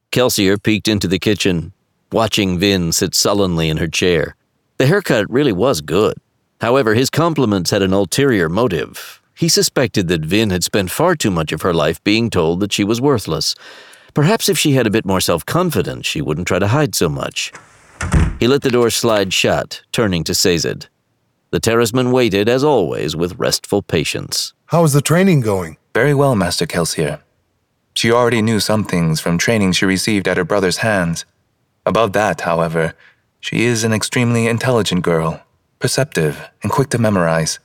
Kelsier peeked into the kitchen, watching Vin sit sullenly in her chair. The haircut really was good. However, his compliments had an ulterior motive. He suspected that Vin had spent far too much of her life being told that she was worthless. Perhaps if she had a bit more self-confidence, she wouldn't try to hide so much. He let the door slide shut, turning to Sazed. The terraceman waited, as always, with restful patience. How is the training going? Very well, Master Kelsier. She already knew some things from training she received at her brother's hands. Above that, however, she is an extremely intelligent girl, perceptive and quick to memorize.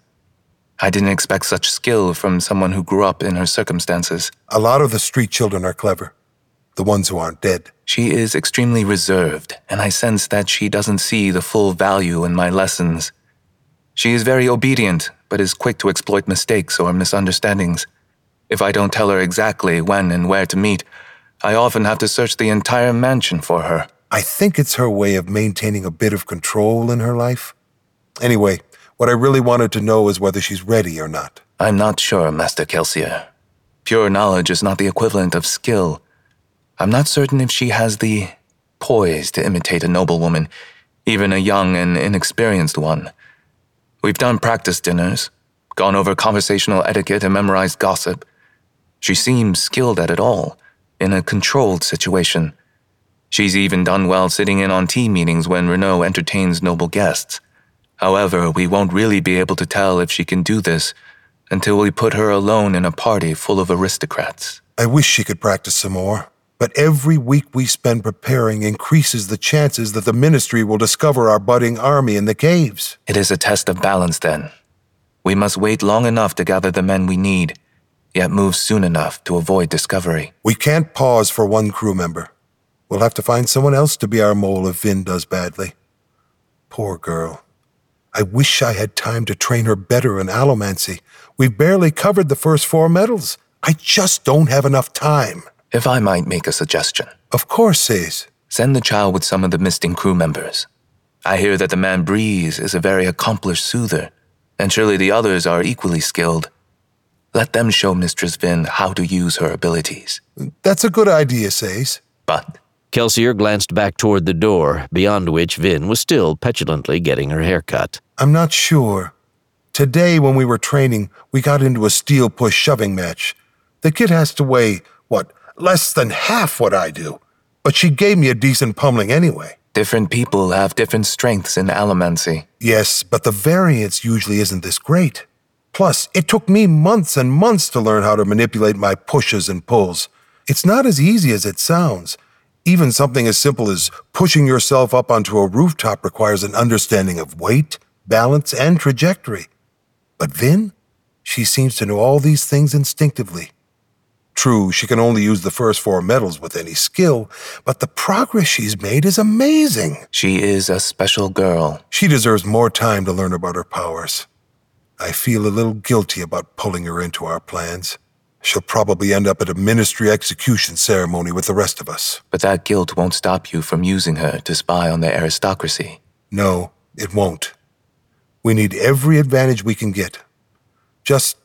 I didn't expect such skill from someone who grew up in her circumstances. A lot of the street children are clever. The ones who aren't dead. She is extremely reserved, and I sense that she doesn't see the full value in my lessons. She is very obedient, but is quick to exploit mistakes or misunderstandings. If I don't tell her exactly when and where to meet, I often have to search the entire mansion for her. I think it's her way of maintaining a bit of control in her life. Anyway, what I really wanted to know is whether she's ready or not. I'm not sure, Master Kelsier. Pure knowledge is not the equivalent of skill. I'm not certain if she has the poise to imitate a noblewoman, even a young and inexperienced one. We've done practice dinners, gone over conversational etiquette and memorized gossip. She seems skilled at it all, in a controlled situation. She's even done well sitting in on tea meetings when Renaud entertains noble guests. However, we won't really be able to tell if she can do this until we put her alone in a party full of aristocrats. I wish she could practice some more. But every week we spend preparing increases the chances that the Ministry will discover our budding army in the caves. It is a test of balance, then. We must wait long enough to gather the men we need, yet move soon enough to avoid discovery. We can't pause for one crew member. We'll have to find someone else to be our mole if Vin does badly. Poor girl. I wish I had time to train her better in allomancy. We've barely covered the first 4 medals. I just don't have enough time. If I might make a suggestion. Of course, Saze. Send the child with some of the Misting crew members. I hear that the man Breeze is a very accomplished soother, and surely the others are equally skilled. Let them show Mistress Vin how to use her abilities. That's a good idea, Saze. But Kelsier glanced back toward the door, beyond which Vin was still petulantly getting her hair cut. I'm not sure. Today, when we were training, we got into a steel push shoving match. The kid has to weigh, less than half what I do. But she gave me a decent pummeling anyway. different people have different strengths in allomancy. Yes, but the variance usually isn't this great. Plus, it took me months and months to learn how to manipulate my pushes and pulls. It's not as easy as it sounds. Even something as simple as pushing yourself up onto a rooftop requires an understanding of weight, balance, and trajectory. But Vin, she seems to know all these things instinctively. True, she can only use the first 4 medals with any skill, but the progress she's made is amazing. She is a special girl. She deserves more time to learn about her powers. I feel a little guilty about pulling her into our plans. She'll probably end up at a ministry execution ceremony with the rest of us. But that guilt won't stop you from using her to spy on the aristocracy. No, it won't. We need every advantage we can get. Just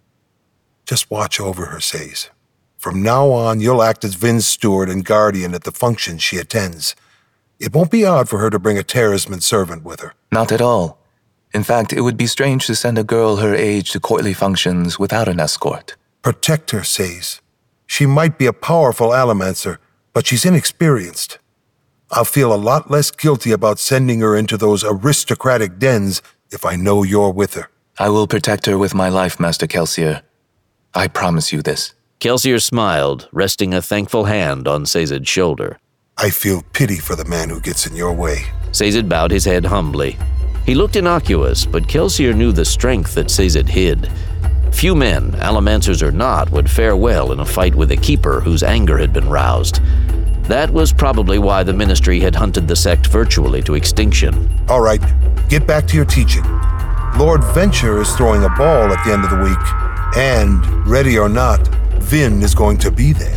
watch over her, Saze. From now on, you'll act as Vin's steward and guardian at the functions she attends. It won't be odd for her to bring a Terraceman servant with her. Not at all. In fact, it would be strange to send a girl her age to courtly functions without an escort. Protect her, Saze. She might be a powerful allomancer, but she's inexperienced. I'll feel a lot less guilty about sending her into those aristocratic dens if I know you're with her. I will protect her with my life, Master Kelsier. I promise you this. Kelsier smiled, resting a thankful hand on Sazed's shoulder. I feel pity for the man who gets in your way. Sazed bowed his head humbly. He looked innocuous, but Kelsier knew the strength that Sazed hid. Few men, allomancers or not, would fare well in a fight with a keeper whose anger had been roused. That was probably why the ministry had hunted the sect virtually to extinction. All right, get back to your teaching. Lord Venture is throwing a ball at the end of the week, and, ready or not, Vin is going to be there.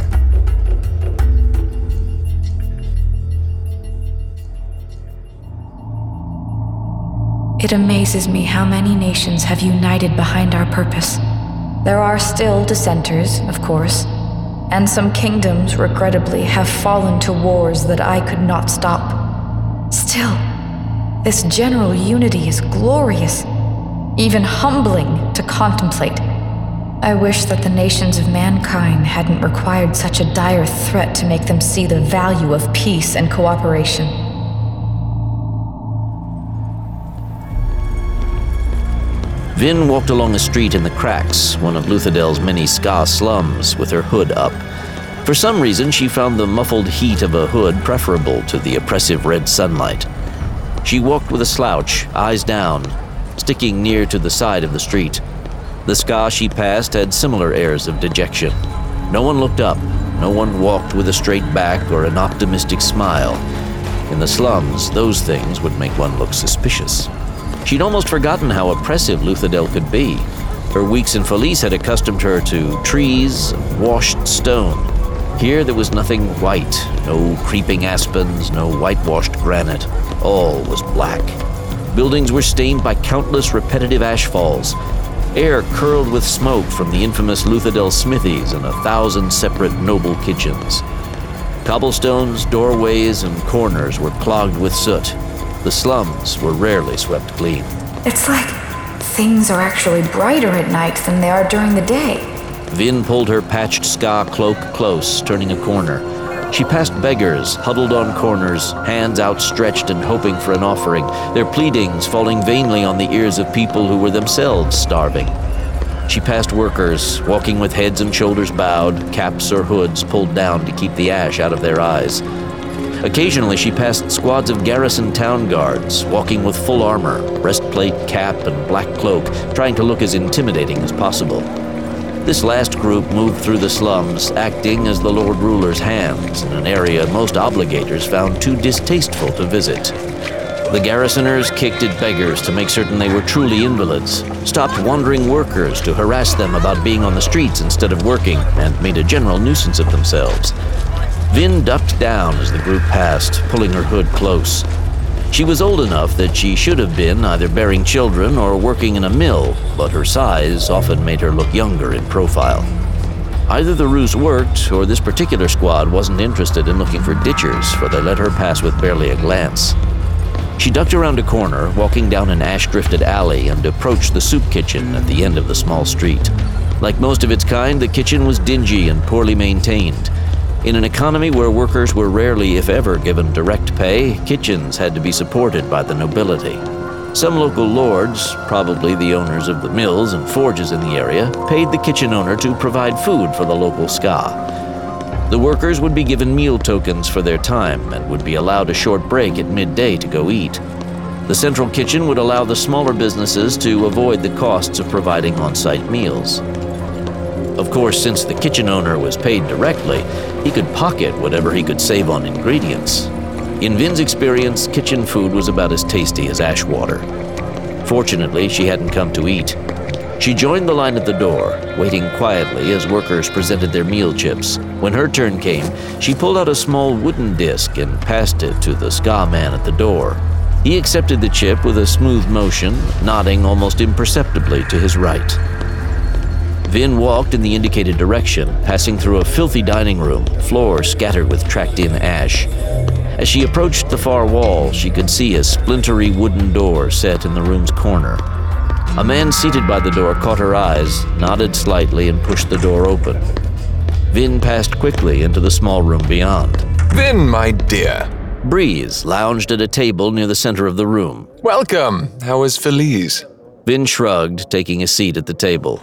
It amazes me how many nations have united behind our purpose. There are still dissenters, of course, and some kingdoms, regrettably, have fallen to wars that I could not stop. Still, this general unity is glorious, even humbling to contemplate. I wish that the nations of mankind hadn't required such a dire threat to make them see the value of peace and cooperation. Vin walked along a street in the cracks, one of Luthadell's many Ska slums, with her hood up. For some reason, she found the muffled heat of a hood preferable to the oppressive red sunlight. She walked with a slouch, eyes down, sticking near to the side of the street. The Ska she passed had similar airs of dejection. No one looked up. No one walked with a straight back or an optimistic smile. In the slums, those things would make one look suspicious. She'd almost forgotten how oppressive Luthadel could be. Her weeks in Felice had accustomed her to trees and washed stone. Here there was nothing white, no creeping aspens, no whitewashed granite. All was black. Buildings were stained by countless repetitive ashfalls. Air curled with smoke from the infamous Luthadel smithies and 1,000 separate noble kitchens. Cobblestones, doorways, and corners were clogged with soot. The slums were rarely swept clean. It's like things are actually brighter at night than they are during the day. Vin pulled her patched Ska cloak close, turning a corner. She passed beggars, huddled on corners, hands outstretched and hoping for an offering, their pleadings falling vainly on the ears of people who were themselves starving. She passed workers, walking with heads and shoulders bowed, caps or hoods pulled down to keep the ash out of their eyes. Occasionally she passed squads of garrison town guards, walking with full armor, breastplate, cap, and black cloak, trying to look as intimidating as possible. This last group moved through the slums, acting as the Lord Ruler's hands in an area most obligators found too distasteful to visit. The garrisoners kicked at beggars to make certain they were truly invalids, stopped wandering workers to harass them about being on the streets instead of working, and made a general nuisance of themselves. Vin ducked down as the group passed, pulling her hood close. She was old enough that she should have been either bearing children or working in a mill, but her size often made her look younger in profile. Either the ruse worked, or this particular squad wasn't interested in looking for ditchers, for they let her pass with barely a glance. She ducked around a corner, walking down an ash-drifted alley, and approached the soup kitchen at the end of the small street. Like most of its kind, the kitchen was dingy and poorly maintained. In an economy where workers were rarely, if ever, given direct pay, kitchens had to be supported by the nobility. Some local lords, probably the owners of the mills and forges in the area, paid the kitchen owner to provide food for the local Ska. The workers would be given meal tokens for their time and would be allowed a short break at midday to go eat. The central kitchen would allow the smaller businesses to avoid the costs of providing on-site meals. Of course, since the kitchen owner was paid directly, he could pocket whatever he could save on ingredients. In Vin's experience, kitchen food was about as tasty as ash water. Fortunately, she hadn't come to eat. She joined the line at the door, waiting quietly as workers presented their meal chips. When her turn came, she pulled out a small wooden disc and passed it to the Ska man at the door. He accepted the chip with a smooth motion, nodding almost imperceptibly to his right. Vin walked in the indicated direction, passing through a filthy dining room, floor scattered with tracked-in ash. As she approached the far wall, she could see a splintery wooden door set in the room's corner. A man seated by the door caught her eyes, nodded slightly, and pushed the door open. Vin passed quickly into the small room beyond. Vin, my dear. Breeze lounged at a table near the center of the room. Welcome. How is Felice? Vin shrugged, taking a seat at the table.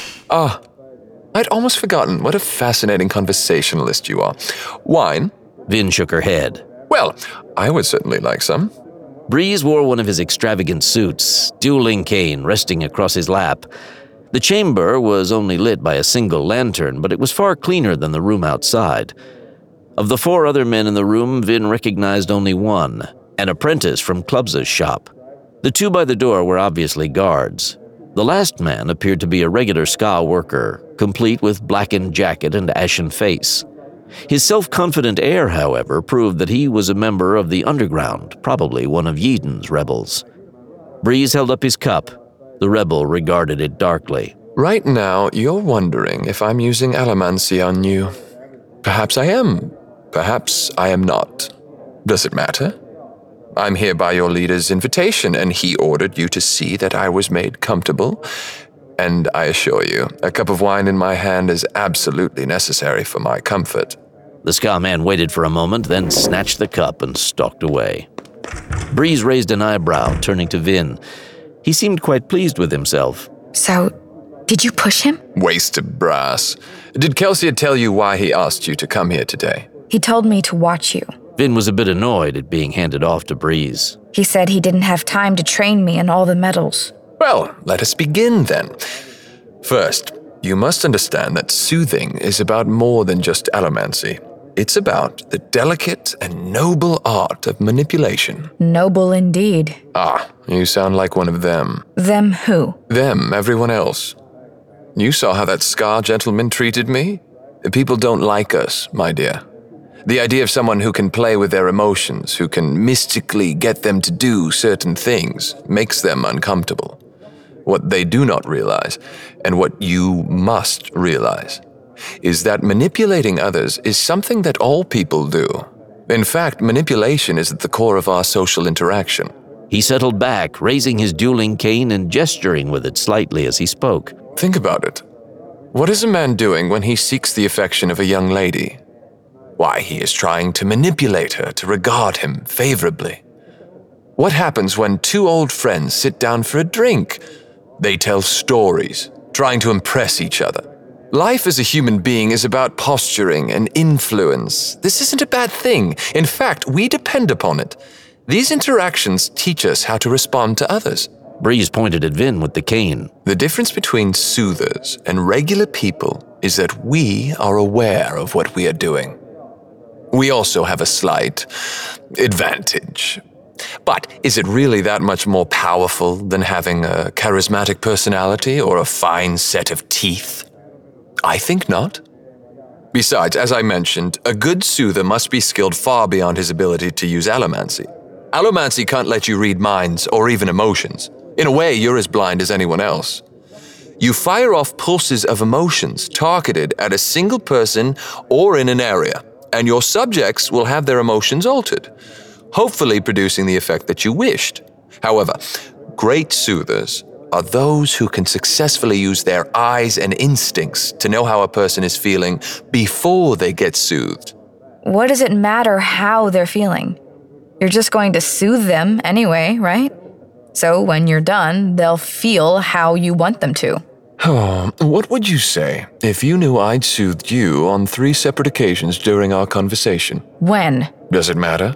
I'd almost forgotten what a fascinating conversationalist you are. Wine? Vin shook her head. Well, I would certainly like some. Breeze wore one of his extravagant suits, dueling cane resting across his lap. The chamber was only lit by a single lantern, but it was far cleaner than the room outside. Of the 4 other men in the room, Vin recognized only one, an apprentice from Clubsa's shop. The 2 by the door were obviously guards. The last man appeared to be a regular Ska worker, complete with blackened jacket and ashen face. His self-confident air, however, proved that he was a member of the underground, probably one of Yeadon's rebels. Breeze held up his cup. The rebel regarded it darkly. Right now, you're wondering if I'm using allomancy on you. Perhaps I am. Perhaps I am not. Does it matter? I'm here by your leader's invitation, and he ordered you to see that I was made comfortable. And I assure you, a cup of wine in my hand is absolutely necessary for my comfort. The Ska man waited for a moment, then snatched the cup and stalked away. Breeze raised an eyebrow, turning to Vin. He seemed quite pleased with himself. So, did you push him? Wasted brass. Did Kelsier tell you why he asked you to come here today? He told me to watch you. Vin was a bit annoyed at being handed off to Breeze. He said he didn't have time to train me in all the metals. Well, let us begin then. First, you must understand that soothing is about more than just allomancy. It's about the delicate and noble art of manipulation. Noble indeed. Ah, you sound like one of them. Them who? Them, everyone else. You saw how that Ska gentleman treated me? People don't like us, my dear. The idea of someone who can play with their emotions, who can mystically get them to do certain things, makes them uncomfortable. What they do not realize, and what you must realize, is that manipulating others is something that all people do. In fact, manipulation is at the core of our social interaction. He settled back, raising his dueling cane and gesturing with it slightly as he spoke. Think about it. What is a man doing when he seeks the affection of a young lady? Why, he is trying to manipulate her to regard him favorably. What happens when two old friends sit down for a drink? They tell stories, trying to impress each other. Life as a human being is about posturing and influence. This isn't a bad thing. In fact, we depend upon it. These interactions teach us how to respond to others. Breeze pointed at Vin with the cane. The difference between soothers and regular people is that we are aware of what we are doing. We also have a slight advantage. But is it really that much more powerful than having a charismatic personality or a fine set of teeth? I think not. Besides, as I mentioned, a good soother must be skilled far beyond his ability to use allomancy. Allomancy can't let you read minds or even emotions. In a way, you're as blind as anyone else. You fire off pulses of emotions targeted at a single person or in an area, and your subjects will have their emotions altered, hopefully producing the effect that you wished. However, great soothers are those who can successfully use their eyes and instincts to know how a person is feeling before they get soothed. What does it matter how they're feeling? You're just going to soothe them anyway, right? So when you're done, they'll feel how you want them to. What would you say if you knew I'd soothed you on 3 separate occasions during our conversation? When? Does it matter?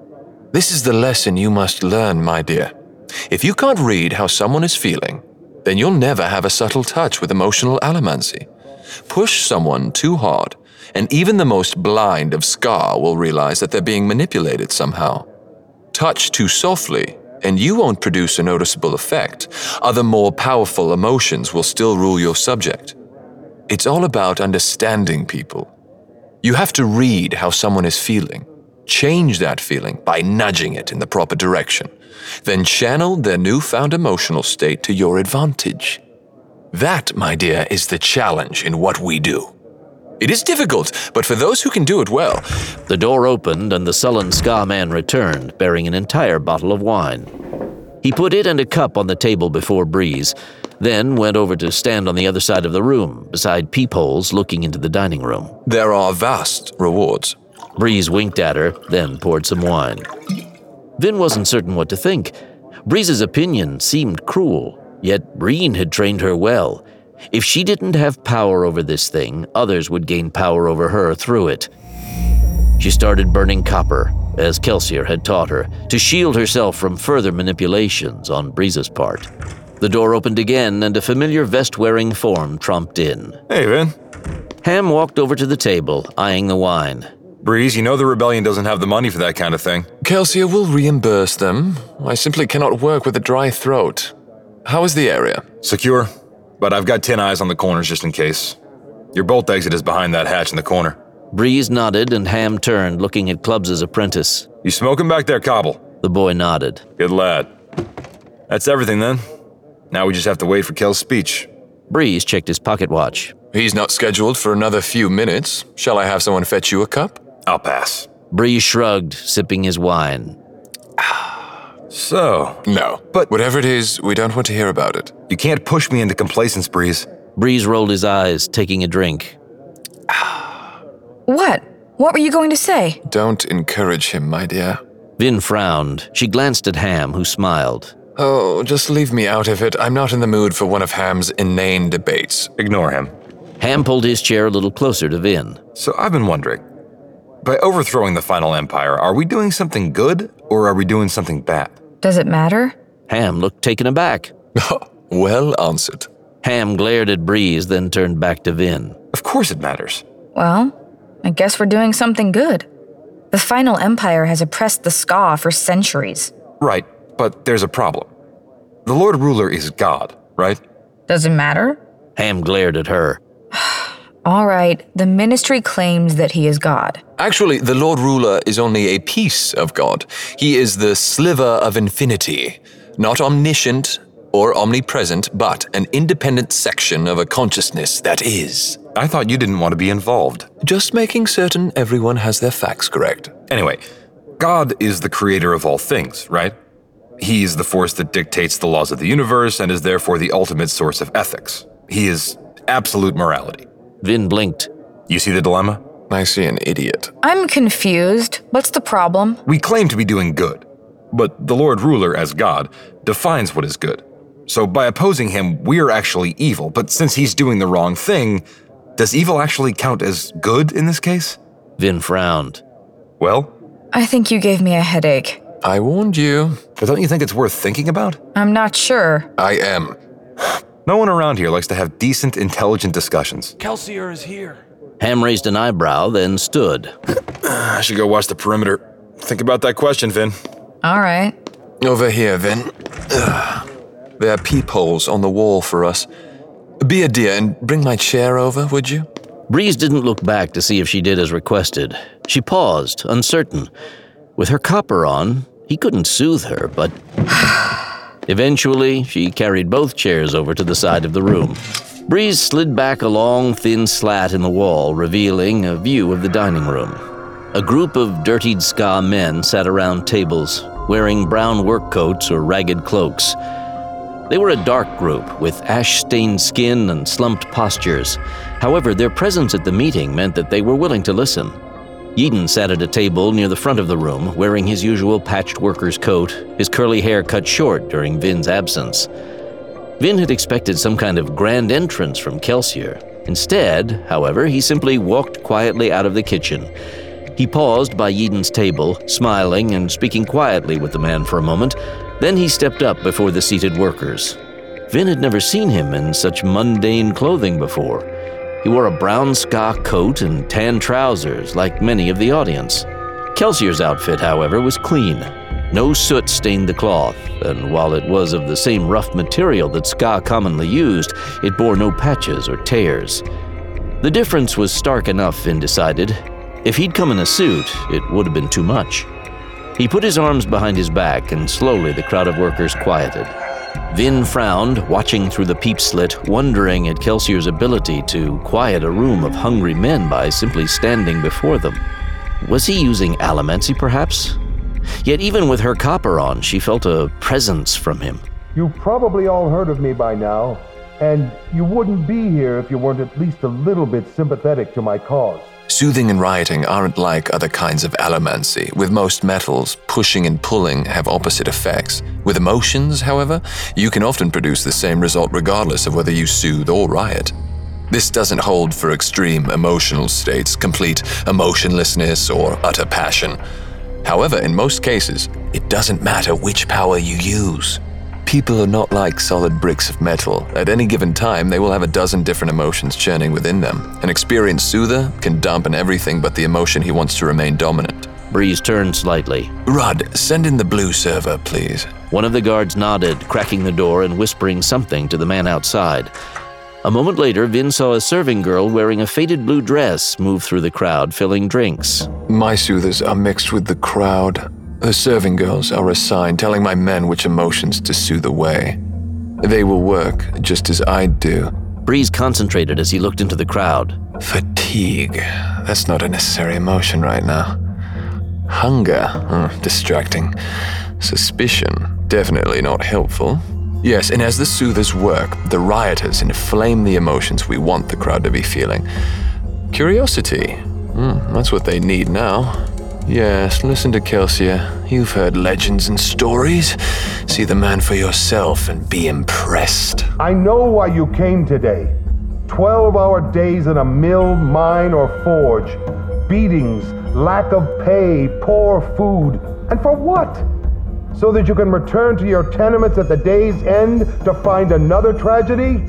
This is the lesson you must learn, my dear. If you can't read how someone is feeling, then you'll never have a subtle touch with emotional allomancy. Push someone too hard, and even the most blind of Ska will realize that they're being manipulated somehow. Touch too softly, and you won't produce a noticeable effect. Other more powerful emotions will still rule your subject. It's all about understanding people. You have to read how someone is feeling. Change that feeling by nudging it in the proper direction. Then channel their newfound emotional state to your advantage. That, my dear, is the challenge in what we do. It is difficult, but for those who can do it well. The door opened and the sullen Ska man returned, bearing an entire bottle of wine. He put it and a cup on the table before Breeze, then went over to stand on the other side of the room, beside peepholes looking into the dining room. There are vast rewards. Breeze winked at her, then poured some wine. Vin wasn't certain what to think. Breeze's opinion seemed cruel, yet Breen had trained her well. If she didn't have power over this thing, others would gain power over her through it. She started burning copper, as Kelsier had taught her, to shield herself from further manipulations on Breeze's part. The door opened again, and a familiar vest-wearing form tromped in. Hey, Vin. Ham walked over to the table, eyeing the wine. Breeze, you know the rebellion doesn't have the money for that kind of thing. Kelsier will reimburse them. I simply cannot work with a dry throat. How is the area? Secure, but I've got 10 eyes on the corners just in case. Your bolt exit is behind that hatch in the corner. Breeze nodded, and Ham turned, looking at Clubs' apprentice. You smoking back there, Cobble? The boy nodded. Good lad. That's everything then. Now we just have to wait for Kel's speech. Breeze checked his pocket watch. He's not scheduled for another few minutes. Shall I have someone fetch you a cup? I'll pass. Breeze shrugged, sipping his wine. So, No. But whatever it is, we don't want to hear about it. you can't push me into complacence, Breeze. Breeze rolled his eyes, taking a drink. What? What were you going to say? Don't encourage him, my dear. Vin frowned. She glanced at Ham, who smiled. Oh, just leave me out of it. I'm not in the mood for one of Ham's inane debates. Ignore him. Ham pulled his chair a little closer to Vin. So I've been wondering, by overthrowing the final empire, are we doing something good or are we doing something bad? Does it matter? Ham looked taken aback. Well answered. Ham glared at Breeze, then turned back to Vin. Of course it matters. Well, I guess we're doing something good. The final empire has oppressed the Ska for centuries. Right, but there's a problem. The Lord Ruler is God, right? Does it matter? Ham glared at her. All right, the ministry claims that he is God. Actually, the Lord Ruler is only a piece of God. He is the sliver of infinity, not omniscient or omnipresent, but an independent section of a consciousness that is. I thought you didn't want to be involved. Just making certain everyone has their facts correct. Anyway, God is the creator of all things, right? He is the force that dictates the laws of the universe and is therefore the ultimate source of ethics. He is absolute morality. Vin blinked. You see the dilemma? I see an idiot. I'm confused. What's the problem? We claim to be doing good, but the Lord Ruler, as God, defines what is good. So by opposing him, we're actually evil, but since he's doing the wrong thing, does evil actually count as good in this case? Vin frowned. Well, I think you gave me a headache. I warned you. but don't you think it's worth thinking about? I'm not sure. I am. No one around here likes to have decent, intelligent discussions. Kelsier is here. Ham raised an eyebrow, then stood. I should go watch the perimeter. Think about that question, Vin. All right. Over here, Vin. There are peepholes on the wall for us. Be a dear and bring my chair over, would you? Breeze didn't look back to see if she did as requested. She paused, uncertain. With her copper on, he couldn't soothe her, but... Eventually, she carried both chairs over to the side of the room. Breeze slid back a long, thin slat in the wall, revealing a view of the dining room. A group of dirtied Ska men sat around tables, wearing brown work coats or ragged cloaks. They were a dark group, with ash-stained skin and slumped postures. However, their presence at the meeting meant that they were willing to listen. Yeadon sat at a table near the front of the room, wearing his usual patched worker's coat, his curly hair cut short during Vin's absence. Vin had expected some kind of grand entrance from Kelsier. Instead, however, he simply walked quietly out of the kitchen. He paused by Yeadon's table, smiling and speaking quietly with the man for a moment. Then he stepped up before the seated workers. Vin had never seen him in such mundane clothing before. He wore a brown Ska coat and tan trousers, like many of the audience. Kelsier's outfit, however, was clean. No soot stained the cloth, and while it was of the same rough material that Ska commonly used, it bore no patches or tears. The difference was stark enough, Vin decided. If he'd come in a suit, it would have been too much. He put his arms behind his back, and slowly the crowd of workers quieted. Vin frowned, watching through the peep slit, wondering at Kelsier's ability to quiet a room of hungry men by simply standing before them. Was he using allomancy, perhaps? Yet even with her copper on, she felt a presence from him. You've probably all heard of me by now, and you wouldn't be here if you weren't at least a little bit sympathetic to my cause. Soothing and rioting aren't like other kinds of allomancy. With most metals, pushing and pulling have opposite effects. With emotions, however, you can often produce the same result regardless of whether you soothe or riot. This doesn't hold for extreme emotional states, complete emotionlessness, or utter passion. However, in most cases, it doesn't matter which power you use. People are not like solid bricks of metal. At any given time, they will have a dozen different emotions churning within them. An experienced soother can dampen everything but the emotion he wants to remain dominant. Breeze turned slightly. Rudd, send in the blue server, please. One of the guards nodded, cracking the door and whispering something to the man outside. A moment later, Vin saw a serving girl wearing a faded blue dress move through the crowd, filling drinks. My soothers are mixed with the crowd. The serving girls are assigned, telling my men which emotions to soothe away. They will work just as I'd do, Breeze concentrated as he looked into the crowd. Fatigue. That's not a necessary emotion right now. Hunger. Distracting. Suspicion. Definitely not helpful. Yes, and as the soothers work, the rioters inflame the emotions we want the crowd to be feeling. Curiosity. That's what they need now. Yes, listen to Kelsier. You've heard legends and stories. See the man for yourself and be impressed. I know why you came today. 12-hour days in a mill, mine, or forge. Beatings, lack of pay, poor food. And for what? So that you can return to your tenements at the day's end to find another tragedy?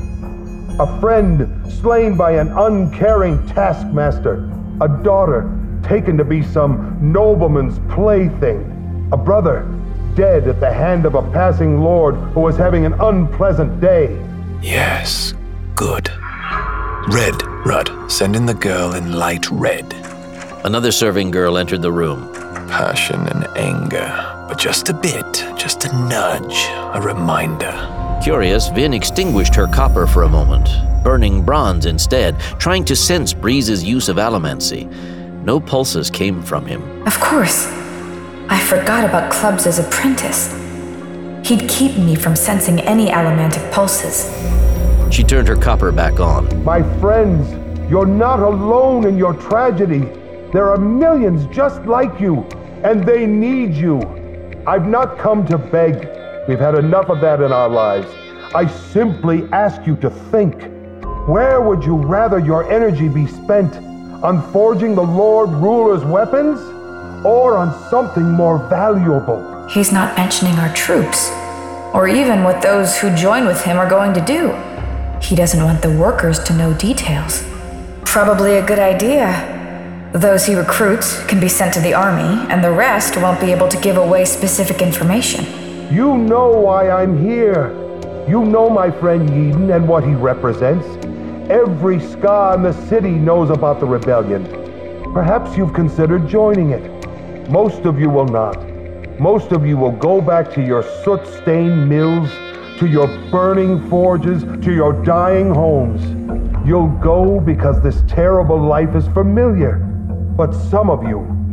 A friend slain by an uncaring taskmaster. A daughter taken to be some nobleman's plaything. A brother dead at the hand of a passing lord who was having an unpleasant day. Yes, good. Red, Rudd. Send in the girl in light red. Another serving girl entered the room. Passion and anger, but just a bit, just a nudge, a reminder. Curious, Vin extinguished her copper for a moment, burning bronze instead, trying to sense Breeze's use of allomancy. No pulses came from him. Of course. I forgot about Clubs' apprentice. He'd keep me from sensing any allomantic pulses. She turned her copper back on. My friends, you're not alone in your tragedy. There are millions just like you, and they need you. I've not come to beg. We've had enough of that in our lives. I simply ask you to think. Where would you rather your energy be spent? On forging the Lord Ruler's weapons? Or on something more valuable? He's not mentioning our troops, or even what those who join with him are going to do. He doesn't want the workers to know details. Probably a good idea. Those he recruits can be sent to the army, and the rest won't be able to give away specific information. You know why I'm here. You know my friend Eden and what he represents. Every ska in the city knows about the rebellion. Perhaps you've considered joining it. Most of you will not. Most of you will go back to your soot-stained mills, to your burning forges, to your dying homes. You'll go because this terrible life is familiar. But some of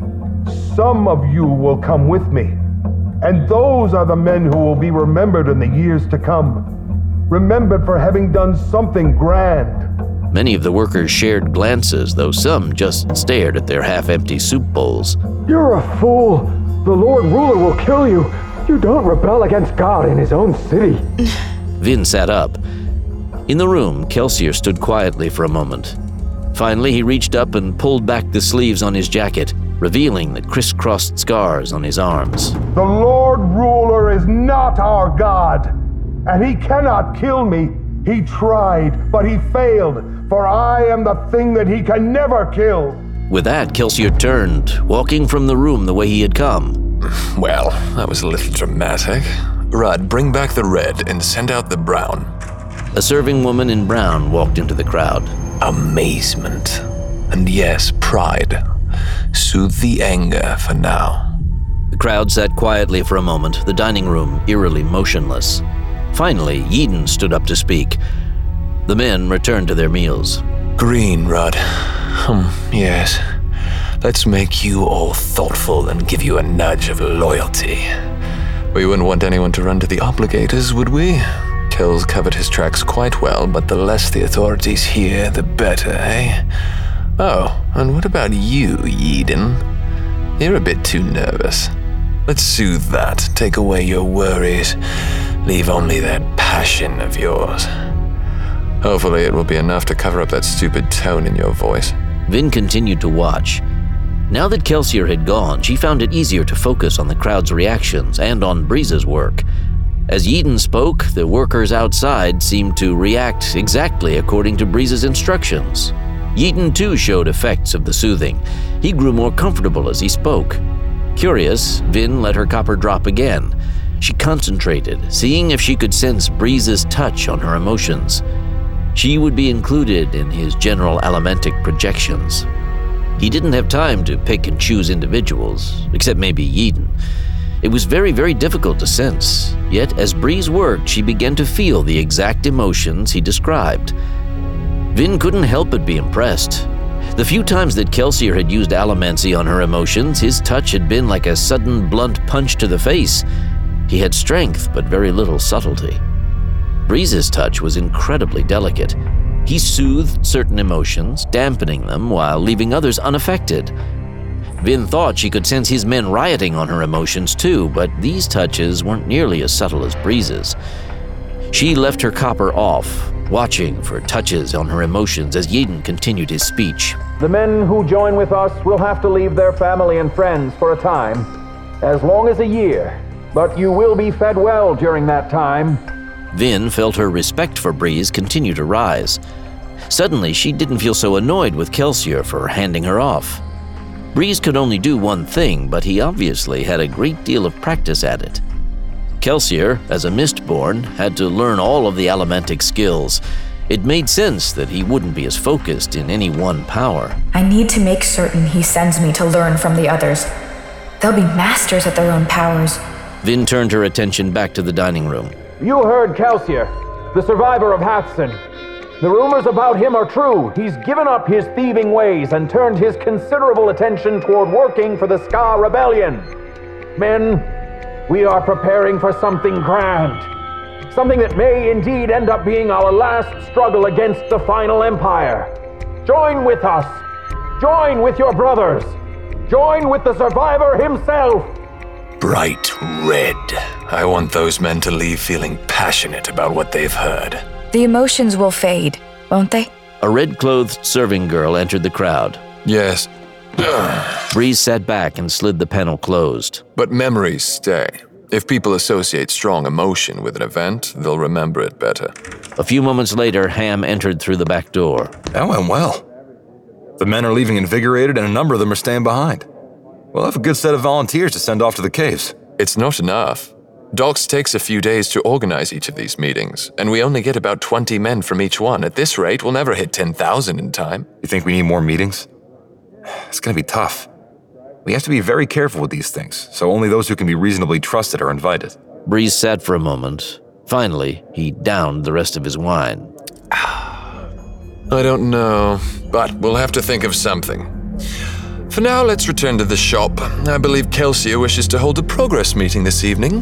you will come with me. And those are the men who will be remembered in the years to come. Remembered for having done something grand. Many of the workers shared glances, though some just stared at their half-empty soup bowls. You're a fool. The Lord Ruler will kill you. You don't rebel against God in his own city. Vin sat up. In the room, Kelsier stood quietly for a moment. Finally, he reached up and pulled back the sleeves on his jacket, revealing the crisscrossed scars on his arms. The Lord Ruler is not our God, and he cannot kill me. He tried, but he failed, for I am the thing that he can never kill. With that, Kelsier turned, walking from the room the way he had come. Well, that was a little dramatic. Rudd, bring back the red and send out the brown. A serving woman in brown walked into the crowd. Amazement. And yes, pride. Soothe the anger for now. The crowd sat quietly for a moment, the dining room eerily motionless. Finally, Eden stood up to speak. The men returned to their meals. Green, Rudd. Yes. Let's make you all thoughtful and give you a nudge of loyalty. We wouldn't want anyone to run to the obligators, would we? Kells covered his tracks quite well, but the less the authorities hear, the better, eh? Oh, and what about you, Eden? You're a bit too nervous. Let's soothe that, take away your worries, leave only that passion of yours. Hopefully it will be enough to cover up that stupid tone in your voice. Vin continued to watch. Now that Kelsier had gone, she found it easier to focus on the crowd's reactions and on Breeze's work. As Eden spoke, the workers outside seemed to react exactly according to Breeze's instructions. Eden too showed effects of the soothing. He grew more comfortable as he spoke. Curious, Vin let her copper drop again. She concentrated, seeing if she could sense Breeze's touch on her emotions. She would be included in his general allomantic projections. He didn't have time to pick and choose individuals, except maybe Eden. It was very, very difficult to sense, yet as Breeze worked, she began to feel the exact emotions he described. Vin couldn't help but be impressed. The few times that Kelsier had used allomancy on her emotions, his touch had been like a sudden blunt punch to the face. He had strength, but very little subtlety. Breeze's touch was incredibly delicate. He soothed certain emotions, dampening them while leaving others unaffected. Vin thought she could sense his men rioting on her emotions too, but these touches weren't nearly as subtle as Breeze's. She left her copper off, watching for touches on her emotions as Yaden continued his speech. The men who join with us will have to leave their family and friends for a time, as long as a year, but you will be fed well during that time. Vin felt her respect for Breeze continue to rise. Suddenly, she didn't feel so annoyed with Kelsier for handing her off. Breeze could only do one thing, but he obviously had a great deal of practice at it. Kelsier, as a Mistborn, had to learn all of the allomantic skills. It made sense that he wouldn't be as focused in any one power. I need to make certain he sends me to learn from the others. They'll be masters at their own powers. Vin turned her attention back to the dining room. You heard Kelsier, the survivor of Hathsin. The rumors about him are true. He's given up his thieving ways and turned his considerable attention toward working for the Ska Rebellion. Men, we are preparing for something grand. Something that may indeed end up being our last struggle against the final empire. Join with us. Join with your brothers. Join with the survivor himself. Bright red. I want those men to leave feeling passionate about what they've heard. The emotions will fade, won't they? A red-clothed serving girl entered the crowd. Yes. Breeze sat back and slid the panel closed. But memories stay. If people associate strong emotion with an event, they'll remember it better. A few moments later, Ham entered through the back door. That went well. The men are leaving invigorated and a number of them are staying behind. We'll have a good set of volunteers to send off to the caves. It's not enough. Docs takes a few days to organize each of these meetings, and we only get about 20 men from each one. At this rate, we'll never hit 10,000 in time. You think we need more meetings? It's going to be tough. We have to be very careful with these things, so only those who can be reasonably trusted are invited. Breeze sat for a moment. Finally, he downed the rest of his wine. I don't know, but we'll have to think of something. For now, let's return to the shop. I believe Kelsier wishes to hold a progress meeting this evening.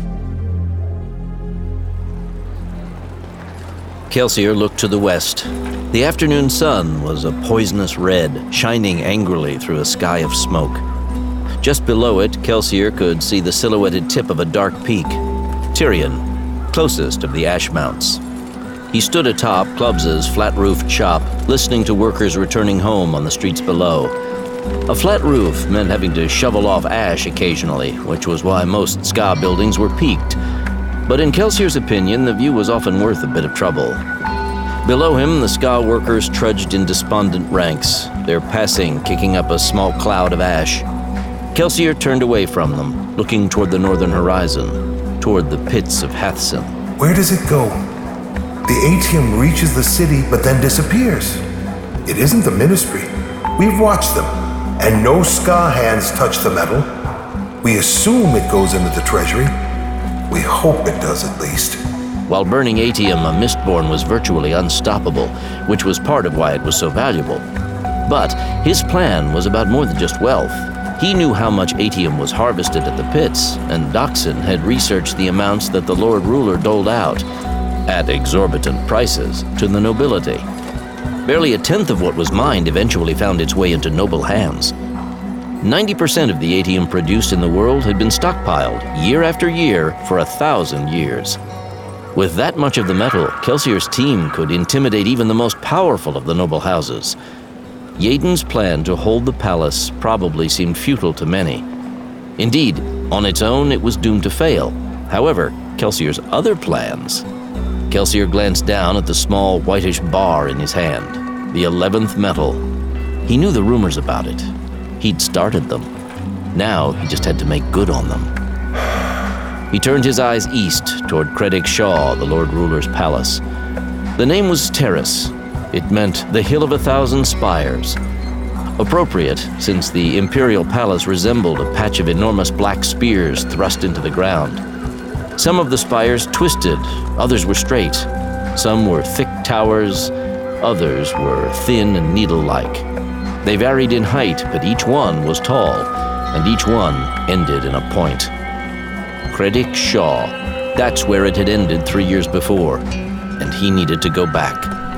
Kelsier looked to the west. The afternoon sun was a poisonous red, shining angrily through a sky of smoke. Just below it, Kelsier could see the silhouetted tip of a dark peak. Tyrion, closest of the ash mounts. He stood atop Clubs's flat-roofed shop, listening to workers returning home on the streets below. A flat roof meant having to shovel off ash occasionally, which was why most Ska buildings were peaked. But in Kelsier's opinion, the view was often worth a bit of trouble. Below him, the Ska workers trudged in despondent ranks, their passing kicking up a small cloud of ash. Kelsier turned away from them, looking toward the northern horizon, toward the pits of Hathsin. Where does it go? The Atium reaches the city but then disappears. It isn't the Ministry. We've watched them, and no Ska hands touch the metal. We assume it goes into the treasury. We hope it does at least. While burning Atium, a Mistborn was virtually unstoppable, which was part of why it was so valuable. But his plan was about more than just wealth. He knew how much Atium was harvested at the pits, and Dockson had researched the amounts that the Lord Ruler doled out, at exorbitant prices, to the nobility. Barely a tenth of what was mined eventually found its way into noble hands. 90% of the Atium produced in the world had been stockpiled, year after year, for 1,000 years. With that much of the metal, Kelsier's team could intimidate even the most powerful of the noble houses. Yaden's plan to hold the palace probably seemed futile to many. Indeed, on its own, it was doomed to fail. However, Kelsier's other plans... Kelsier glanced down at the small, whitish bar in his hand, the 11th metal. He knew the rumors about it. He'd started them. Now he just had to make good on them. He turned his eyes east toward Credit Shaw, the Lord Ruler's palace. The name was Terrace. It meant the Hill of 1,000 Spires. Appropriate, since the Imperial Palace resembled a patch of enormous black spears thrust into the ground. Some of the spires twisted, others were straight. Some were thick towers, Others were thin and needle-like. They varied in height, but each one was tall, and each one ended in a point. Credit Shaw, that's where it had ended 3 years before, and he needed to go back.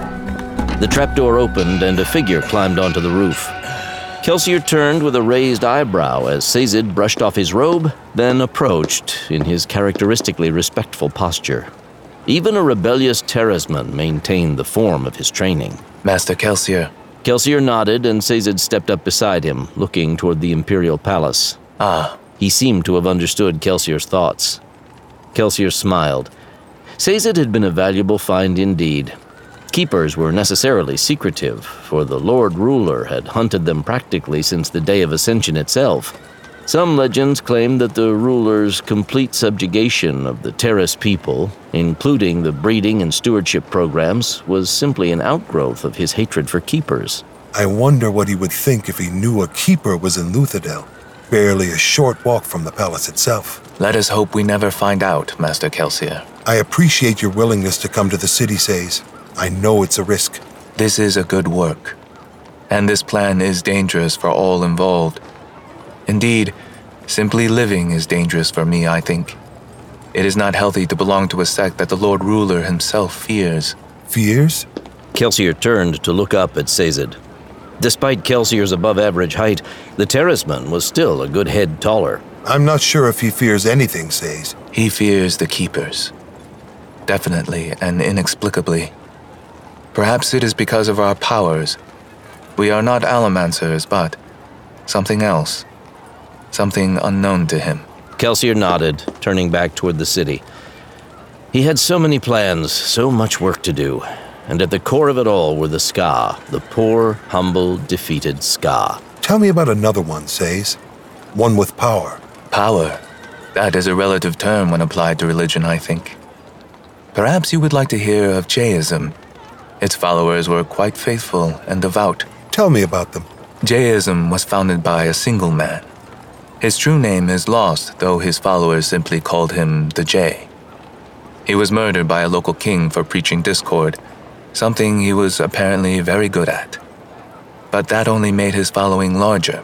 The trapdoor opened and a figure climbed onto the roof. Kelsier turned with a raised eyebrow as Sazed brushed off his robe, then approached in his characteristically respectful posture. Even a rebellious Terraceman maintained the form of his training. Master Kelsier. Kelsier nodded and Sazed stepped up beside him, looking toward the Imperial Palace. Ah, He seemed to have understood Kelsier's thoughts. Kelsier smiled. Sazed had been a valuable find indeed. Keepers were necessarily secretive, for the Lord Ruler had hunted them practically since the Day of Ascension itself. Some legends claim that the ruler's complete subjugation of the Terrace people, including the breeding and stewardship programs, was simply an outgrowth of his hatred for keepers. I wonder what he would think if he knew a keeper was in Luthadel, barely a short walk from the palace itself. let us hope we never find out, Master Kelsier. I appreciate your willingness to come to the city, Says. I know it's a risk. This is a good work, and this plan is dangerous for all involved. Indeed, simply living is dangerous for me, I think. It is not healthy to belong to a sect that the Lord Ruler himself fears. Fears? Kelsier turned to look up at Sazed. Despite Kelsier's above-average height, the Terraceman was still a good head taller. I'm not sure if he fears anything, Says. He fears the Keepers. Definitely and inexplicably. Perhaps it is because of our powers. We are not Allomancers, but something else. Something unknown to him. Kelsier nodded, turning back toward the city. He had so many plans, so much work to do, and at the core of it all were the Ska, the poor, humble, defeated Ska. Tell me about another one, Says. One with power. Power. That is a relative term when applied to religion, I think. Perhaps you would like to hear of Jaism. Its followers were quite faithful and devout. Tell me about them. Jaism was founded by a single man. His true name is lost, though his followers simply called him the Jay. He was murdered by a local king for preaching discord, something he was apparently very good at. But that only made his following larger.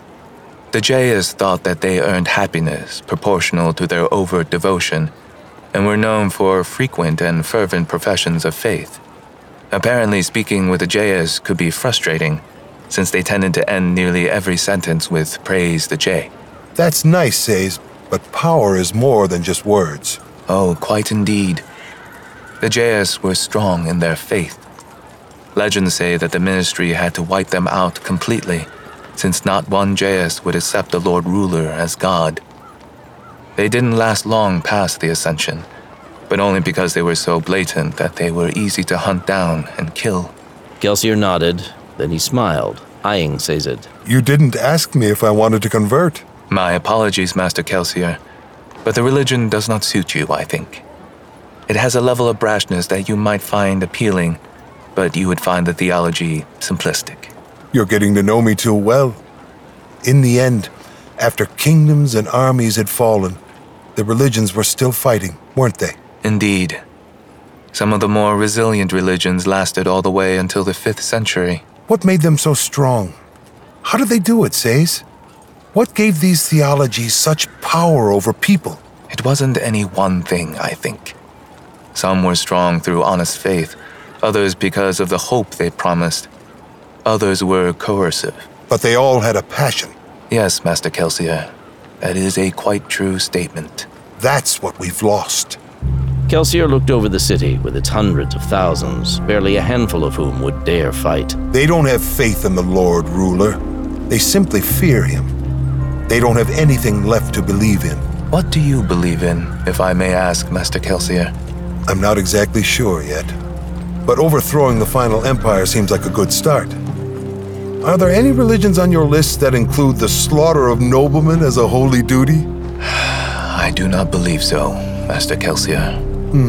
The Jays thought that they earned happiness proportional to their overt devotion, and were known for frequent and fervent professions of faith. Apparently, speaking with the Jays could be frustrating, since they tended to end nearly every sentence with praise the Jay. That's nice, Says, but power is more than just words. Oh, quite indeed. The Jays were strong in their faith. Legends say that the ministry had to wipe them out completely, since not one Jayas would accept the Lord Ruler as God. They didn't last long past the Ascension, but only because they were so blatant that they were easy to hunt down and kill. Kelsier nodded, then he smiled, eyeing Sazed. You didn't ask me if I wanted to convert. My apologies, Master Kelsier, but the religion does not suit you, I think. It has a level of brashness that you might find appealing, but you would find the theology simplistic. You're getting to know me too well. In the end, after kingdoms and armies had fallen, the religions were still fighting, weren't they? Indeed. Some of the more resilient religions lasted all the way until the 5th century. What made them so strong? How did they do it, Says? What gave these theologies such power over people? It wasn't any one thing, I think. Some were strong through honest faith, others because of the hope they promised. Others were coercive. But they all had a passion. Yes, Master Kelsier, that is a quite true statement. That's what we've lost. Kelsier looked over the city with its hundreds of thousands, barely a handful of whom would dare fight. They don't have faith in the Lord Ruler. They simply fear him. They don't have anything left to believe in. What do you believe in, if I may ask, Master Kelsier? I'm not exactly sure yet. But overthrowing the final empire seems like a good start. Are there any religions on your list that include the slaughter of noblemen as a holy duty? I do not believe so, Master Kelsier.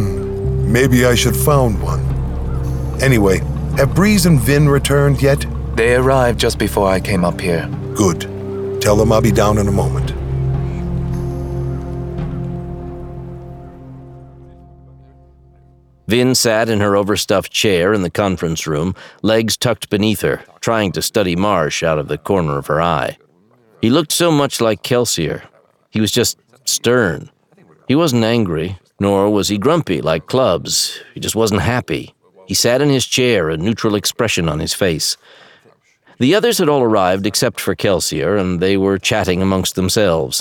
Maybe I should found one. Anyway, have Breeze and Vin returned yet? They arrived just before I came up here. Good. Tell them I'll be down in a moment. Vin sat in her overstuffed chair in the conference room, legs tucked beneath her, trying to study Marsh out of the corner of her eye. He looked so much like Kelsier. He was just stern. He wasn't angry, nor was he grumpy like Clubs. He just wasn't happy. He sat in his chair, a neutral expression on his face. The others had all arrived except for Kelsier, and they were chatting amongst themselves.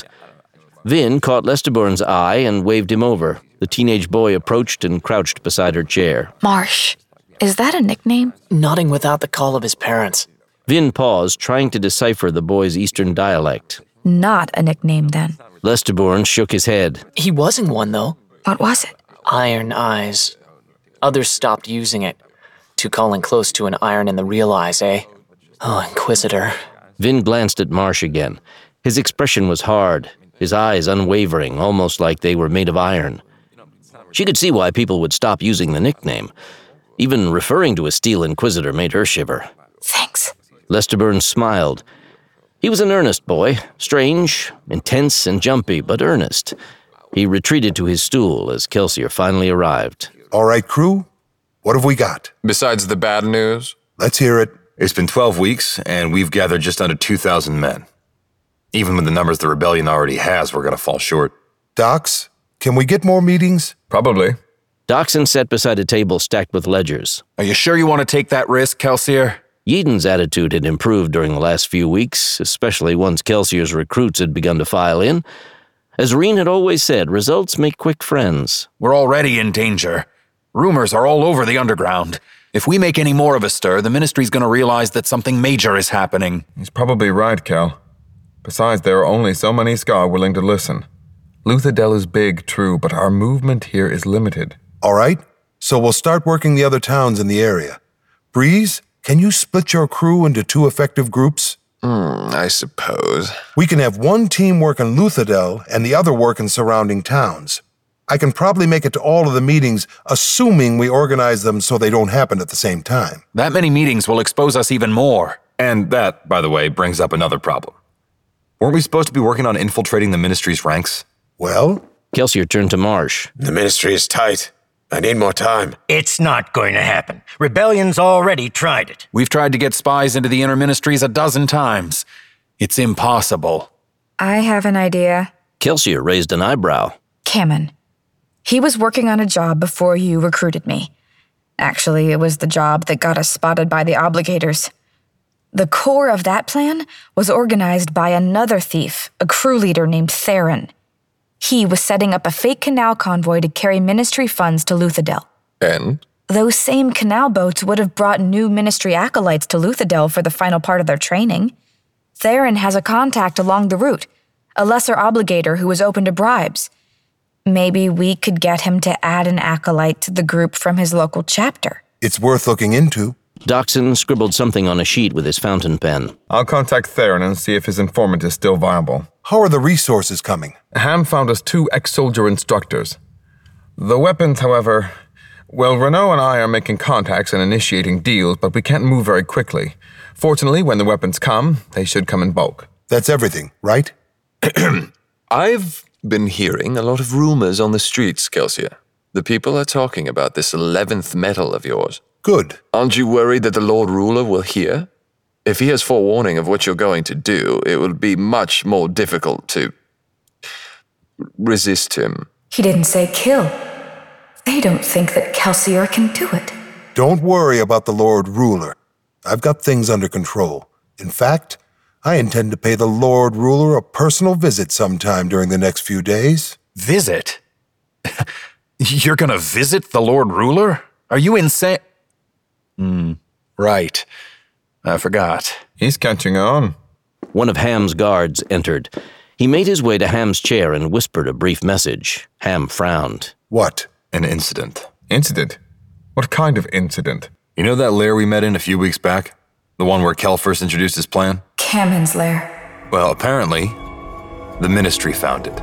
Vin caught Lesteborn's eye and waved him over. The teenage boy approached and crouched beside her chair. Marsh, is that a nickname? Nodding without the call of his parents. Vin paused, trying to decipher the boy's Eastern dialect. Not a nickname, then. Lesteborn shook his head. He wasn't one, though. What was it? Iron Eyes. Others stopped using it. Too calling close to an iron in the real eyes, eh? Oh, Inquisitor. Vin glanced at Marsh again. His expression was hard, his eyes unwavering, almost like they were made of iron. She could see why people would stop using the nickname. Even referring to a Steel Inquisitor made her shiver. Thanks. Lesteborn smiled. He was an earnest boy, strange, intense, and jumpy, but earnest. He retreated to his stool as Kelsier finally arrived. All right, crew, what have we got? Besides the bad news, Let's hear it. It's been 12 weeks, and we've gathered just under 2,000 men. Even with the numbers the rebellion already has, we're going to fall short. Docs, can we get more meetings? Probably. Doxson sat beside a table stacked with ledgers. Are you sure you want to take that risk, Kelsier? Yeadon's attitude had improved during the last few weeks, especially once Kelsier's recruits had begun to file in. As Reen had always said, results make quick friends. We're already in danger. Rumors are all over the underground. If we make any more of a stir, the Ministry's going to realize that something major is happening. He's probably right, Cal. Besides, there are only so many Scar willing to listen. Luthadel is big, true, but our movement here is limited. All right, so we'll start working the other towns in the area. Breeze, can you split your crew into 2 effective groups? I suppose. We can have one team work in Luthadel and the other work in surrounding towns. I can probably make it to all of the meetings, assuming we organize them so they don't happen at the same time. That many meetings will expose us even more. And that, by the way, brings up another problem. Weren't we supposed to be working on infiltrating the Ministry's ranks? Well, Kelsier turned to Marsh. The Ministry is tight. I need more time. It's not going to happen. Rebellion's already tried it. We've tried to get spies into the inner ministries 12 times. It's impossible. I have an idea. Kelsier raised an eyebrow. Kamen. He was working on a job before you recruited me. Actually, it was the job that got us spotted by the Obligators. The core of that plan was organized by another thief, a crew leader named Theron. He was setting up a fake canal convoy to carry Ministry funds to Luthadel. And? Those same canal boats would have brought new Ministry acolytes to Luthadel for the final part of their training. Theron has a contact along the route, a lesser obligator who was open to bribes. Maybe we could get him to add an acolyte to the group from his local chapter. it's worth looking into. Doxson scribbled something on a sheet with his fountain pen. I'll contact Theron and see if his informant is still viable. How are the resources coming? Ham found us 2 ex-soldier instructors. The weapons, however... Well, Renault and I are making contacts and initiating deals, but we can't move very quickly. Fortunately, when the weapons come, they should come in bulk. That's everything, right? I've been hearing a lot of rumors on the streets, Kelsier. The people are talking about this 11th metal of yours. Good. Aren't you worried that the Lord Ruler will hear? If he has forewarning of what you're going to do, it will be much more difficult to resist him. He didn't say kill. They don't think that Kelsier can do it. Don't worry about the Lord Ruler. I've got things under control. In fact, I intend to pay the Lord Ruler a personal visit sometime during the next few days. Visit? You're gonna visit the Lord Ruler? Are you insane? Right. I forgot. He's catching on. One of Ham's guards entered. He made his way to Ham's chair and whispered a brief message. Ham frowned. What? An incident. Incident? What kind of incident? You know that lair we met in a few weeks back? The one where Kel first introduced his plan? Kamen's lair. Well, apparently, the Ministry found it.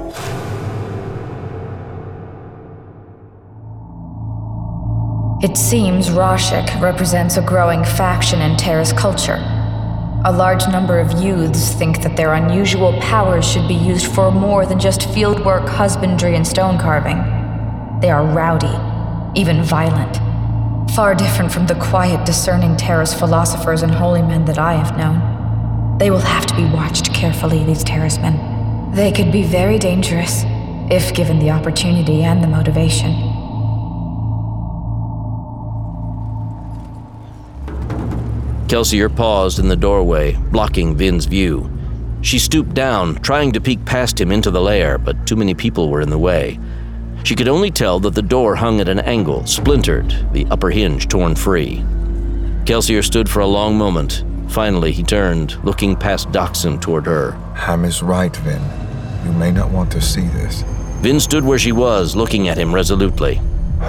It seems Rashik represents a growing faction in Terra's culture. A large number of youths think that their unusual powers should be used for more than just fieldwork, husbandry, and stone carving. They are rowdy, even violent. Far different from the quiet, discerning Terrace philosophers and holy men that I have known. They will have to be watched carefully, these Terrace men. They could be very dangerous, if given the opportunity and the motivation. Kelsier paused in the doorway, blocking Vin's view. She stooped down, trying to peek past him into the lair, but too many people were in the way. She could only tell that the door hung at an angle, splintered, the upper hinge torn free. Kelsier stood for a long moment. Finally, he turned, looking past Dockson toward her. Ham is right, Vin. You may not want to see this. Vin stood where she was, looking at him resolutely.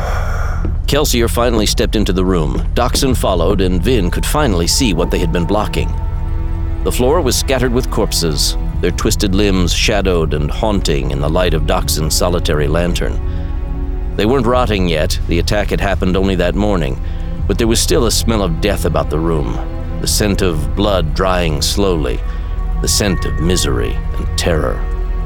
Kelsier finally stepped into the room. Dockson followed, and Vin could finally see what they had been blocking. The floor was scattered with corpses, their twisted limbs shadowed and haunting in the light of Dockson's solitary lantern. They weren't rotting yet, the attack had happened only that morning, but there was still a smell of death about the room, the scent of blood drying slowly, the scent of misery and terror.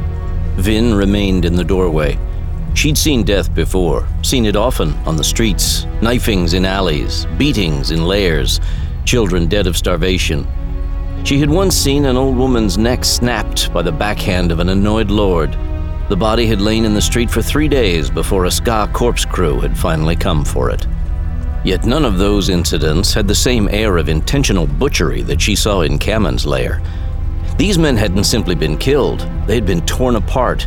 Vin remained in the doorway. She'd seen death before, seen it often on the streets, knifings in alleys, beatings in lairs, children dead of starvation. She had once seen an old woman's neck snapped by the backhand of an annoyed lord. The body had lain in the street for 3 days before a Ska corpse crew had finally come for it. Yet none of those incidents had the same air of intentional butchery that she saw in Kammon's lair. These men hadn't simply been killed, they had been torn apart.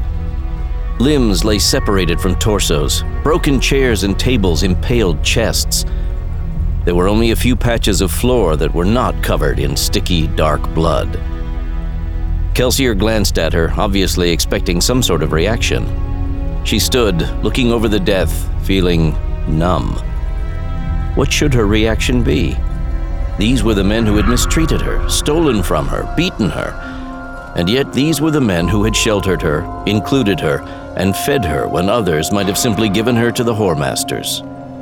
Limbs lay separated from torsos, broken chairs and tables impaled chests. There were only a few patches of floor that were not covered in sticky, dark blood. Kelsier glanced at her, obviously expecting some sort of reaction. She stood, looking over the death, feeling numb. What should her reaction be? These were the men who had mistreated her, stolen from her, beaten her. And yet these were the men who had sheltered her, included her, and fed her when others might have simply given her to the whoremasters.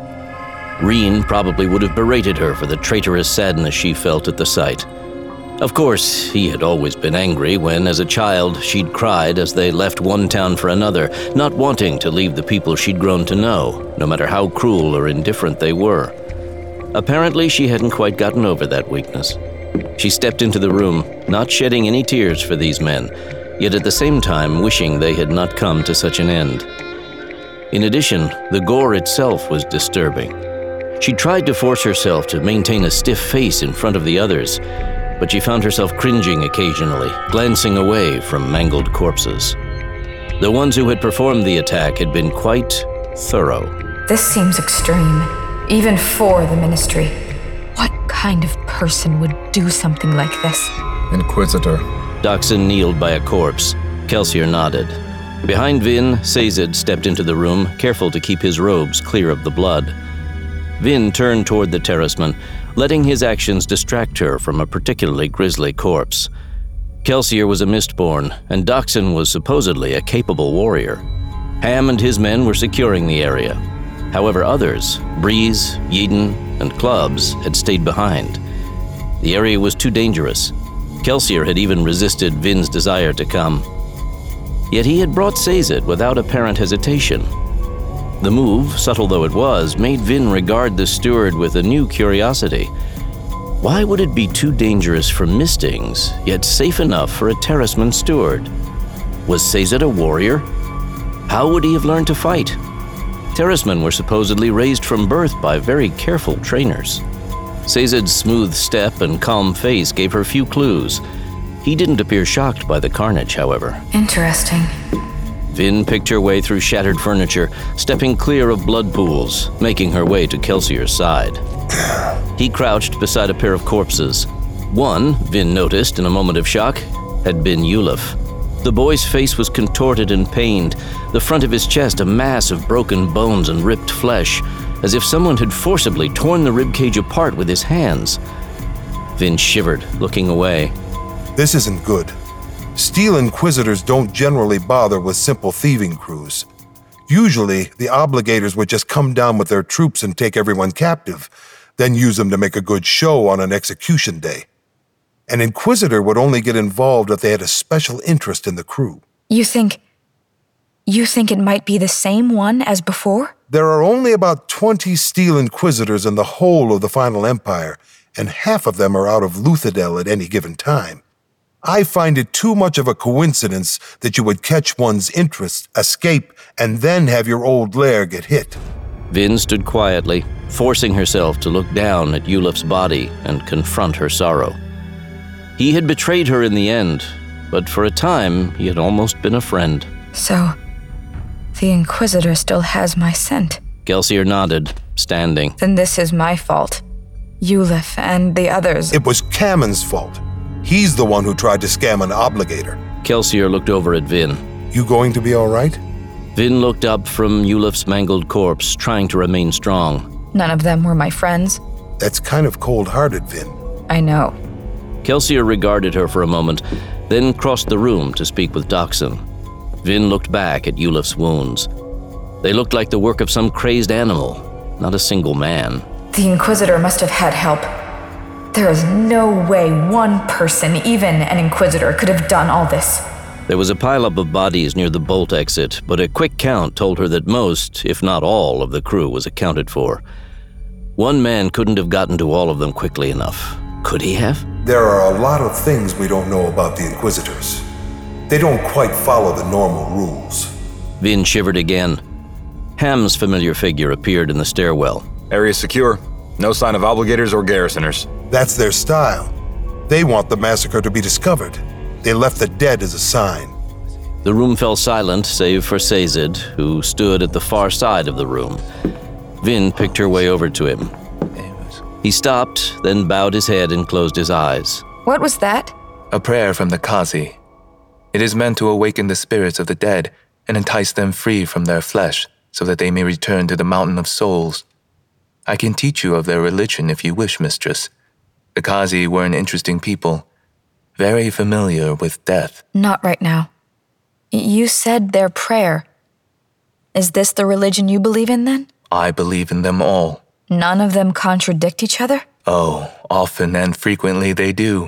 Reen probably would have berated her for the traitorous sadness she felt at the sight. Of course, he had always been angry when, as a child, she'd cried as they left one town for another, not wanting to leave the people she'd grown to know, no matter how cruel or indifferent they were. Apparently, she hadn't quite gotten over that weakness. She stepped into the room, not shedding any tears for these men, yet at the same time wishing they had not come to such an end. In addition, the gore itself was disturbing. She tried to force herself to maintain a stiff face in front of the others, but she found herself cringing occasionally, glancing away from mangled corpses. The ones who had performed the attack had been quite thorough. This seems extreme, even for the Ministry. What kind of person would do something like this? Inquisitor. Dockson kneeled by a corpse. Kelsier nodded. Behind Vin, Sazed stepped into the room, careful to keep his robes clear of the blood. Vin turned toward the terraceman, letting his actions distract her from a particularly grisly corpse. Kelsier was a Mistborn, and Dockson was supposedly a capable warrior. Ham and his men were securing the area. However, others, Breeze, Yeadon, and Clubs, had stayed behind. The area was too dangerous. Kelsier had even resisted Vin's desire to come. Yet he had brought Sazed without apparent hesitation. The move, subtle though it was, made Vin regard the steward with a new curiosity. Why would it be too dangerous for Mistings, yet safe enough for a Terraceman steward? Was Sazed a warrior? How would he have learned to fight? Terracemen were supposedly raised from birth by very careful trainers. Sazed's smooth step and calm face gave her few clues. He didn't appear shocked by the carnage, however. Interesting. Vin picked her way through shattered furniture, stepping clear of blood pools, making her way to Kelsier's side. He crouched beside a pair of corpses. One, Vin noticed in a moment of shock, had been Yulif. The boy's face was contorted and pained, the front of his chest a mass of broken bones and ripped flesh, as if someone had forcibly torn the ribcage apart with his hands. Vin shivered, looking away. This isn't good. Steel Inquisitors don't generally bother with simple thieving crews. Usually, the Obligators would just come down with their troops and take everyone captive, then use them to make a good show on an execution day. An Inquisitor would only get involved if they had a special interest in the crew. You think it might be the same one as before? There are only about 20 Steel Inquisitors in the whole of the Final Empire, and half of them are out of Luthadel at any given time. I find it too much of a coincidence that you would catch one's interest, escape, and then have your old lair get hit. Vin stood quietly, forcing herself to look down at Yulif's body and confront her sorrow. He had betrayed her in the end, but for a time he had almost been a friend. So, the Inquisitor still has my scent. Kelsier nodded, standing. Then this is my fault. Yulif and the others. It was Kammon's fault. He's the one who tried to scam an obligator. Kelsier looked over at Vin. You going to be all right? Vin looked up from Yulif's mangled corpse, trying to remain strong. None of them were my friends. That's kind of cold-hearted, Vin. I know. Kelsier regarded her for a moment, then crossed the room to speak with Dockson. Vin looked back at Yulif's wounds. They looked like the work of some crazed animal, not a single man. The Inquisitor must have had help. There is no way one person, even an Inquisitor, could have done all this. There was a pileup of bodies near the bolt exit, but a quick count told her that most, if not all, of the crew was accounted for. One man couldn't have gotten to all of them quickly enough. Could he have? There are a lot of things we don't know about the Inquisitors. They don't quite follow the normal rules. Vin shivered again. Ham's familiar figure appeared in the stairwell. Area secure. No sign of obligators or garrisoners. That's their style. They want the massacre to be discovered. They left the dead as a sign. The room fell silent, save for Sazed, who stood at the far side of the room. Vin picked her way over to him. He stopped, then bowed his head and closed his eyes. What was that? A prayer from the Kazi. It is meant to awaken the spirits of the dead and entice them free from their flesh so that they may return to the Mountain of Souls. I can teach you of their religion if you wish, mistress. The Kazi were an interesting people, very familiar with death. Not right now. You said their prayer. Is this the religion you believe in, then? I believe in them all. None of them contradict each other? Oh, often and frequently they do.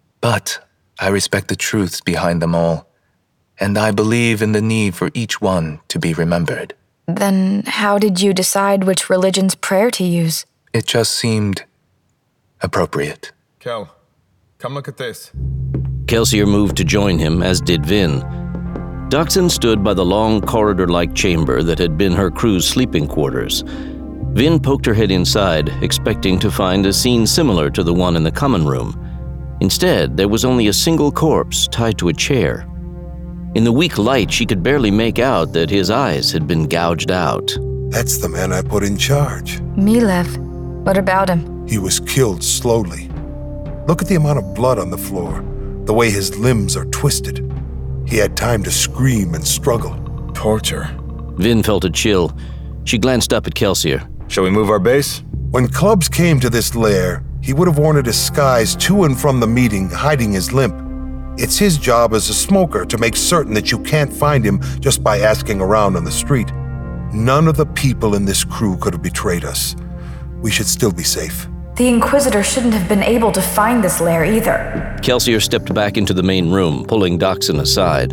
But I respect the truths behind them all, and I believe in the need for each one to be remembered. Then how did you decide which religion's prayer to use? It just seemed appropriate. Kel, come look at this. Kelsier moved to join him, as did Vin. Dockson stood by the long corridor-like chamber that had been her crew's sleeping quarters. Vin poked her head inside, expecting to find a scene similar to the one in the common room. Instead, there was only a single corpse tied to a chair. In the weak light, she could barely make out that his eyes had been gouged out. That's the man I put in charge. Milev. What about him? He was killed slowly. Look at the amount of blood on the floor, the way his limbs are twisted. He had time to scream and struggle. Torture. Vin felt a chill. She glanced up at Kelsier. Shall we move our base? When Clubs came to this lair, he would have worn a disguise to and from the meeting, hiding his limp. It's his job as a smoker to make certain that you can't find him just by asking around on the street. None of the people in this crew could have betrayed us. We should still be safe. The Inquisitor shouldn't have been able to find this lair either. Kelsier stepped back into the main room, pulling Dockson aside.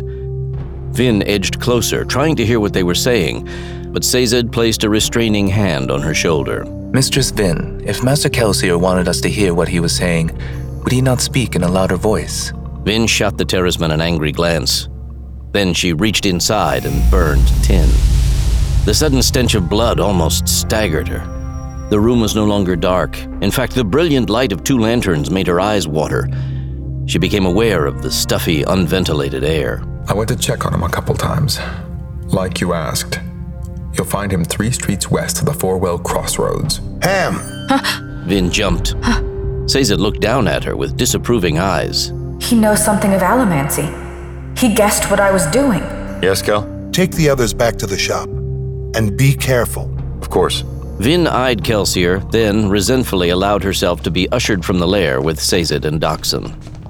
Vin edged closer, trying to hear what they were saying, but Sazed placed a restraining hand on her shoulder. Mistress Vin, if Master Kelsier wanted us to hear what he was saying, would he not speak in a louder voice? Vin shot the Terraceman an angry glance. Then she reached inside and burned tin. The sudden stench of blood almost staggered her. The room was no longer dark. In fact, the brilliant light of 2 lanterns made her eyes water. She became aware of the stuffy, unventilated air. I went to check on him a couple times. Like you asked. You'll find him 3 streets west of the Four-Well Crossroads. Ham! Vin jumped. Sazed looked down at her with disapproving eyes. He knows something of allomancy. He guessed what I was doing. Yes, Kel? Take the others back to the shop. And be careful. Of course. Vin eyed Kelsier, then resentfully allowed herself to be ushered from the lair with Sazed and Dockson.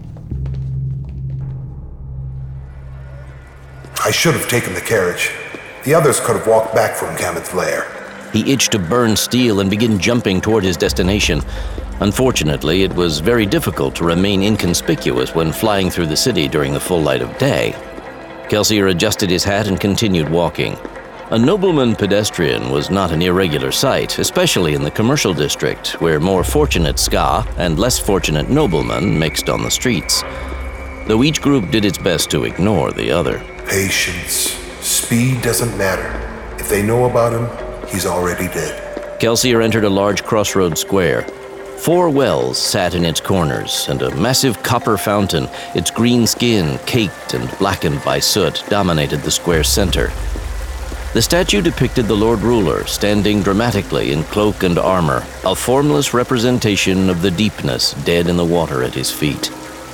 I should have taken the carriage. The others could have walked back from Kammon's lair. He itched to burn steel and begin jumping toward his destination. Unfortunately, it was very difficult to remain inconspicuous when flying through the city during the full light of day. Kelsier adjusted his hat and continued walking. A nobleman pedestrian was not an irregular sight, especially in the commercial district, where more fortunate Ska and less fortunate noblemen mixed on the streets, though each group did its best to ignore the other. Patience. Speed doesn't matter. If they know about him, he's already dead. Kelsier entered a large crossroads square. 4 wells sat in its corners, and a massive copper fountain, its green skin caked and blackened by soot, dominated the square's center. The statue depicted the Lord Ruler standing dramatically in cloak and armor, a formless representation of the deepness dead in the water at his feet.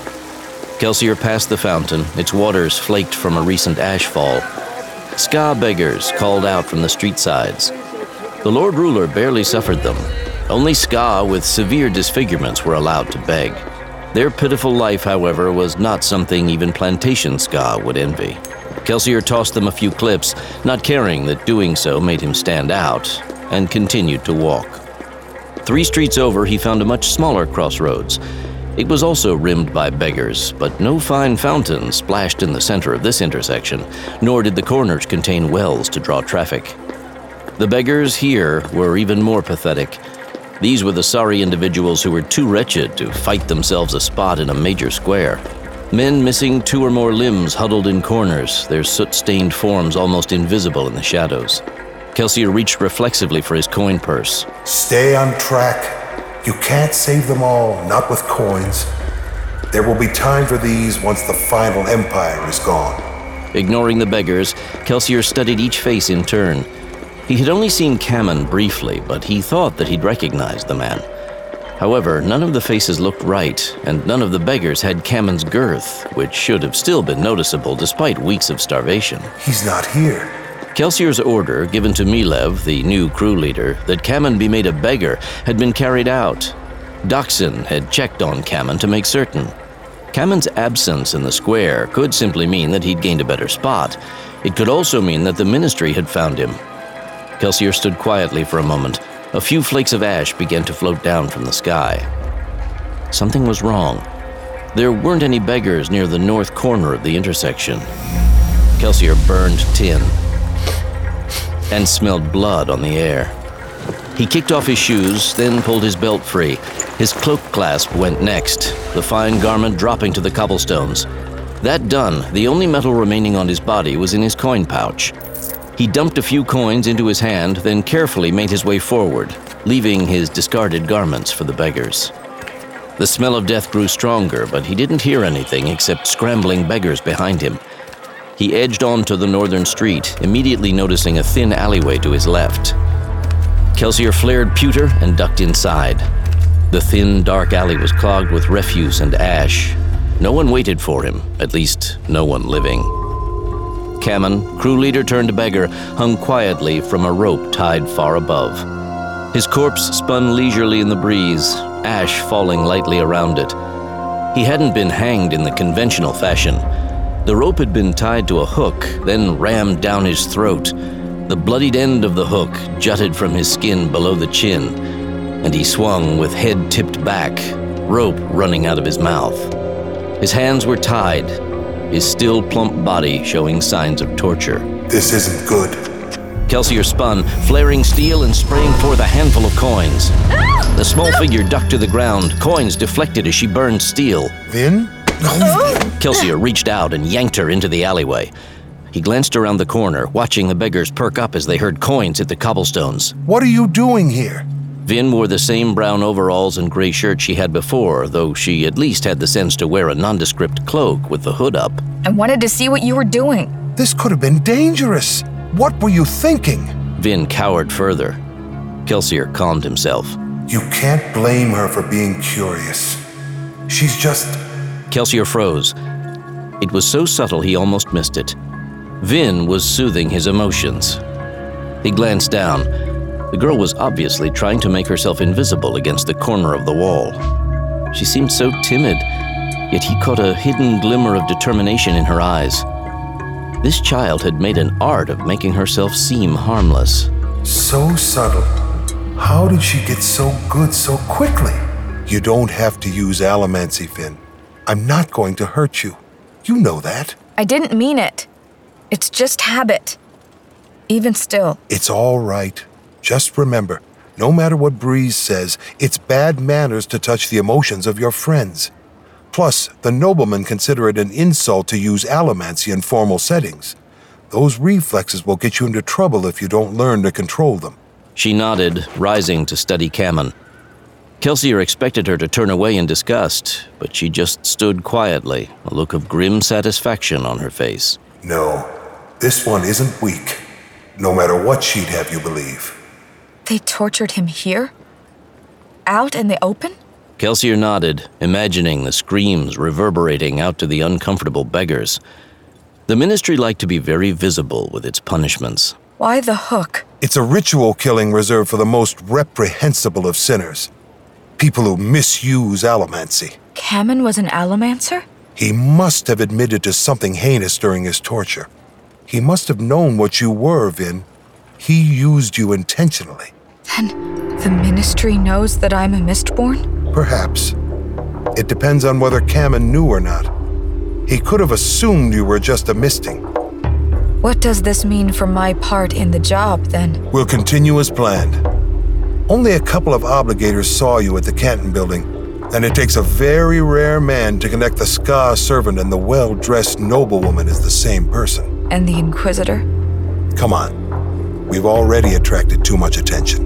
Kelsier passed the fountain, its waters flaked from a recent ash fall. Ska beggars called out from the street sides. The Lord Ruler barely suffered them. Only Ska with severe disfigurements were allowed to beg. Their pitiful life, however, was not something even plantation Ska would envy. Kelsier tossed them a few clips, not caring that doing so made him stand out, and continued to walk. 3 streets over, he found a much smaller crossroads. It was also rimmed by beggars, but no fine fountain splashed in the center of this intersection, nor did the corners contain wells to draw traffic. The beggars here were even more pathetic. These were the sorry individuals who were too wretched to fight themselves a spot in a major square. Men missing 2 or more limbs huddled in corners, their soot-stained forms almost invisible in the shadows. Kelsier reached reflexively for his coin purse. Stay on track. You can't save them all, not with coins. There will be time for these once the final empire is gone. Ignoring the beggars, Kelsier studied each face in turn. He had only seen Kamen briefly, but he thought that he'd recognized the man. However, none of the faces looked right, and none of the beggars had Kamen's girth, which should have still been noticeable despite weeks of starvation. He's not here. Kelsier's order, given to Milev, the new crew leader, that Kamen be made a beggar, had been carried out. Dockson had checked on Kamen to make certain. Kamen's absence in the square could simply mean that he'd gained a better spot. It could also mean that the ministry had found him. Kelsier stood quietly for a moment. A few flakes of ash began to float down from the sky. Something was wrong. There weren't any beggars near the north corner of the intersection. Kelsier burned tin and smelled blood on the air. He kicked off his shoes, then pulled his belt free. His cloak clasp went next, the fine garment dropping to the cobblestones. That done, the only metal remaining on his body was in his coin pouch. He dumped a few coins into his hand, then carefully made his way forward, leaving his discarded garments for the beggars. The smell of death grew stronger, but he didn't hear anything except scrambling beggars behind him. He edged on to the northern street, immediately noticing a thin alleyway to his left. Kelsier flared pewter and ducked inside. The thin, dark alley was clogged with refuse and ash. No one waited for him, at least no one living. Kamen, crew leader turned beggar, hung quietly from a rope tied far above. His corpse spun leisurely in the breeze, ash falling lightly around it. He hadn't been hanged in the conventional fashion. The rope had been tied to a hook, then rammed down his throat. The bloodied end of the hook jutted from his skin below the chin, and he swung with head tipped back, rope running out of his mouth. His hands were tied, his still plump body showing signs of torture. This isn't good. Kelsier spun, flaring steel and spraying forth a handful of coins. The small figure ducked to the ground, coins deflected as she burned steel. Vin? Kelsier reached out and yanked her into the alleyway. He glanced around the corner, watching the beggars perk up as they heard coins hit the cobblestones. What are you doing here? Vin wore the same brown overalls and gray shirt she had before, though she at least had the sense to wear a nondescript cloak with the hood up. I wanted to see what you were doing. This could have been dangerous. What were you thinking? Vin cowered further. Kelsier calmed himself. You can't blame her for being curious. She's just... Kelsier froze. It was so subtle he almost missed it. Vin was soothing his emotions. He glanced down. The girl was obviously trying to make herself invisible against the corner of the wall. She seemed so timid, yet he caught a hidden glimmer of determination in her eyes. This child had made an art of making herself seem harmless. So subtle. How did she get so good so quickly? You don't have to use allomancy, Finn. I'm not going to hurt you. You know that. I didn't mean it. It's just habit. Even still. It's all right. Just remember, no matter what Breeze says, it's bad manners to touch the emotions of your friends. Plus, the noblemen consider it an insult to use allomancy in formal settings. Those reflexes will get you into trouble if you don't learn to control them. She nodded, rising to study Cammon. Kelsier expected her to turn away in disgust, but she just stood quietly, a look of grim satisfaction on her face. No, this one isn't weak, no matter what she'd have you believe. They tortured him here? Out in the open? Kelsier nodded, imagining the screams reverberating out to the uncomfortable beggars. The Ministry liked to be very visible with its punishments. Why the hook? It's a ritual killing reserved for the most reprehensible of sinners. People who misuse allomancy. Cammon was an allomancer? He must have admitted to something heinous during his torture. He must have known what you were, Vin. He used you intentionally. Then the Ministry knows that I'm a Mistborn? Perhaps. It depends on whether Cammon knew or not. He could have assumed you were just a misting. What does this mean for my part in the job, then? We'll continue as planned. Only a couple of obligators saw you at the Canton building, and it takes a very rare man to connect the Ska servant and the well-dressed noblewoman as the same person. And the Inquisitor? Come on. We've already attracted too much attention.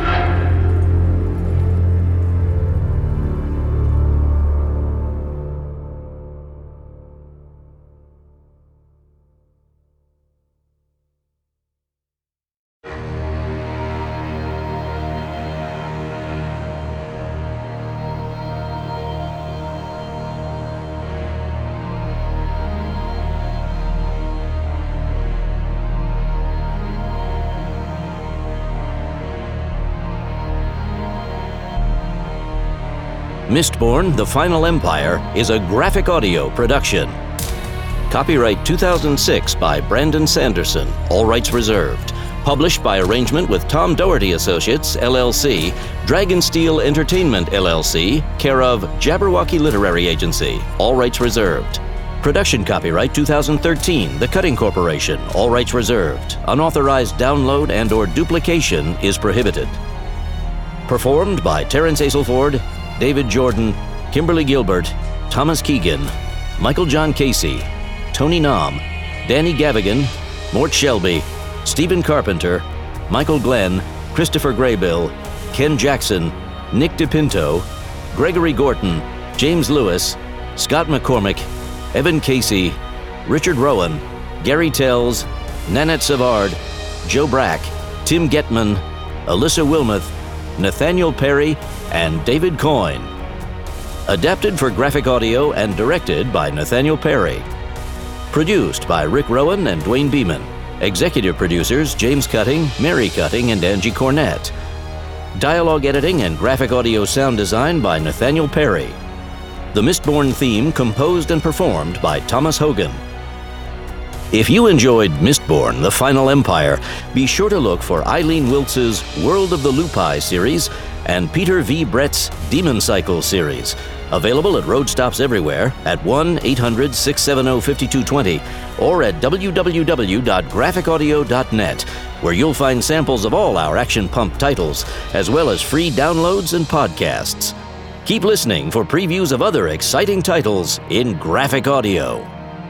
Mistborn: The Final Empire is a graphic audio production. Copyright 2006 by Brandon Sanderson, all rights reserved. Published by arrangement with Tom Doherty Associates, LLC, Dragonsteel Entertainment, LLC, care of Jabberwocky Literary Agency, all rights reserved. Production copyright 2013, The Cutting Corporation, all rights reserved. Unauthorized download and/or duplication is prohibited. Performed by Terrence Aselford, David Jordan, Kimberly Gilbert, Thomas Keegan, Michael John Casey, Tony Nam, Danny Gavigan, Mort Shelby, Stephen Carpenter, Michael Glenn, Christopher Graybill, Ken Jackson, Nick DePinto, Gregory Gorton, James Lewis, Scott McCormick, Evan Casey, Richard Rowan, Gary Tells, Nanette Savard, Joe Brack, Tim Getman, Alyssa Wilmoth, Nathaniel Perry, and David Coyne. Adapted for graphic audio and directed by Nathaniel Perry. Produced by Rick Rowan and Dwayne Beeman. Executive producers James Cutting, Mary Cutting, and Angie Cornett. Dialogue editing and graphic audio sound design by Nathaniel Perry. The Mistborn theme composed and performed by Thomas Hogan. If you enjoyed Mistborn: The Final Empire, be sure to look for Eileen Wiltz's World of the Lupi series and Peter V. Brett's Demon Cycle series, available at road stops everywhere at 1-800-670-5220 or at www.graphicaudio.net, where you'll find samples of all our Action Pump titles, as well as free downloads and podcasts. Keep listening for previews of other exciting titles in graphic audio.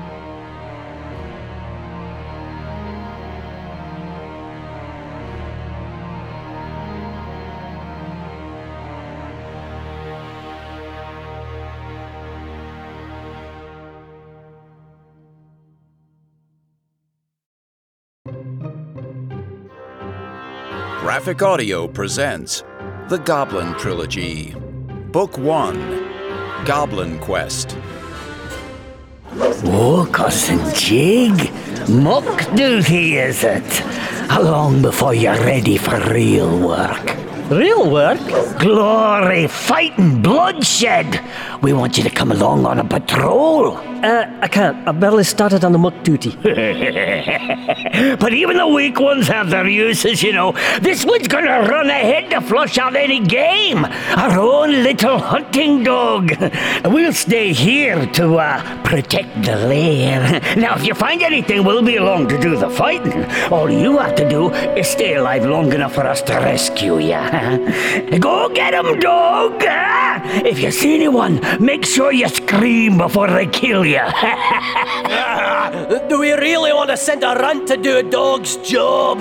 Graphic Audio presents The Goblin Trilogy, Book 1, Goblin Quest. Oh, Cousin Jig, muck duty is it? How long before you're ready for real work? Real work? Glory, fighting, bloodshed. We want you to come along on a patrol. I can't. I barely started on the muck duty. But even the weak ones have their uses, you know. This one's gonna run ahead to flush out any game. Our own little hunting dog. We'll stay here to protect the lair. Now, if you find anything, we'll be along to do the fighting. All you have to do is stay alive long enough for us to rescue you. Go get 'em, dog! If you see anyone, make sure you scream before they kill you. Do we really want to send a runt to do a dog's job?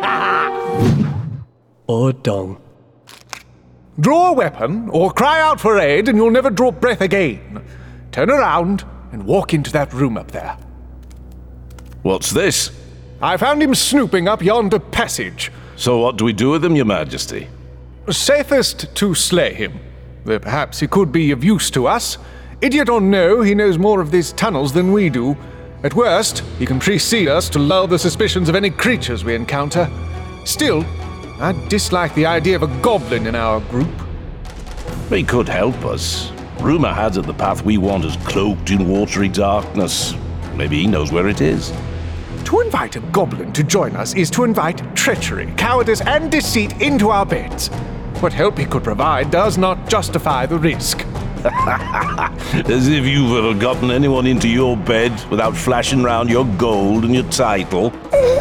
Oh, dong. Draw a weapon or cry out for aid and you'll never draw breath again. Turn around and walk into that room up there. What's this? I found him snooping up yonder passage. So what do we do with him, Your Majesty? Safest to slay him. Though perhaps he could be of use to us. Idiot or no, he knows more of these tunnels than we do. At worst, he can precede us to lull the suspicions of any creatures we encounter. Still, I dislike the idea of a goblin in our group. He could help us. Rumor has it the path we want is cloaked in watery darkness. Maybe he knows where it is. To invite a goblin to join us is to invite treachery, cowardice, and deceit into our beds. What help he could provide does not justify the risk. As if you've ever gotten anyone into your bed without flashing round your gold and your title.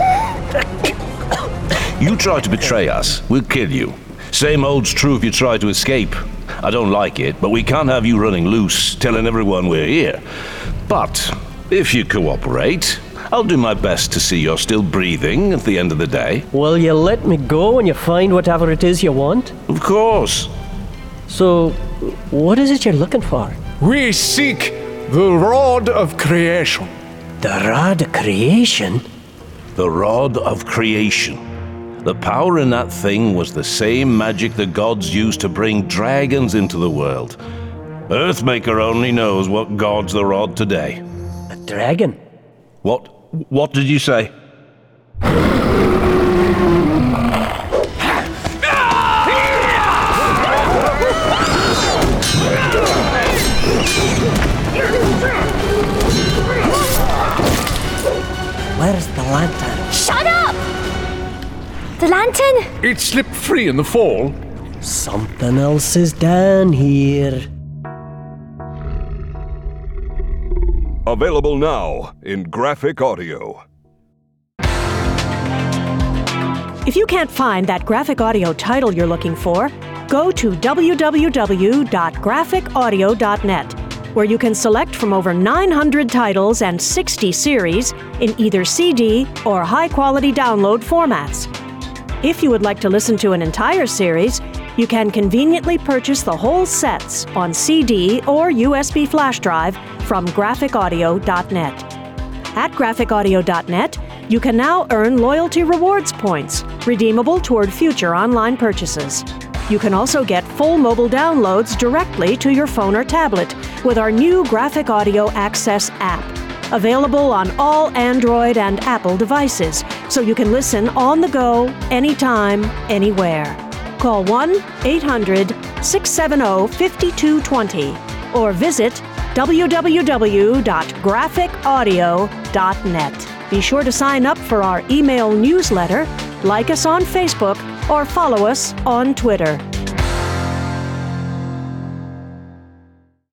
You try to betray us, we'll kill you. Same holds true if you try to escape. I don't like it, but we can't have you running loose, telling everyone we're here. But if you cooperate, I'll do my best to see you're still breathing at the end of the day. Will you let me go when you find whatever it is you want? Of course. So, what is it you're looking for? We seek the Rod of Creation. The Rod of Creation? The Rod of Creation. The power in that thing was the same magic the gods used to bring dragons into the world. Earthmaker only knows what god's the rod today. A dragon? What did you say? Where's the lantern? Shut up! The lantern? It slipped free in the fall. Something else is down here. Available now in graphic audio. If you can't find that graphic audio title you're looking for, go to www.graphicaudio.net, where you can select from over 900 titles and 60 series in either CD or high-quality download formats. If you would like to listen to an entire series, you can conveniently purchase the whole sets on CD or USB flash drive from graphicaudio.net. At graphicaudio.net, you can now earn loyalty rewards points, redeemable toward future online purchases. You can also get full mobile downloads directly to your phone or tablet with our new Graphic Audio Access app, available on all Android and Apple devices, so you can listen on the go, anytime, anywhere. Call 1-800-670-5220 or visit www.graphicaudio.net. Be sure to sign up for our email newsletter, like us on Facebook, or follow us on Twitter.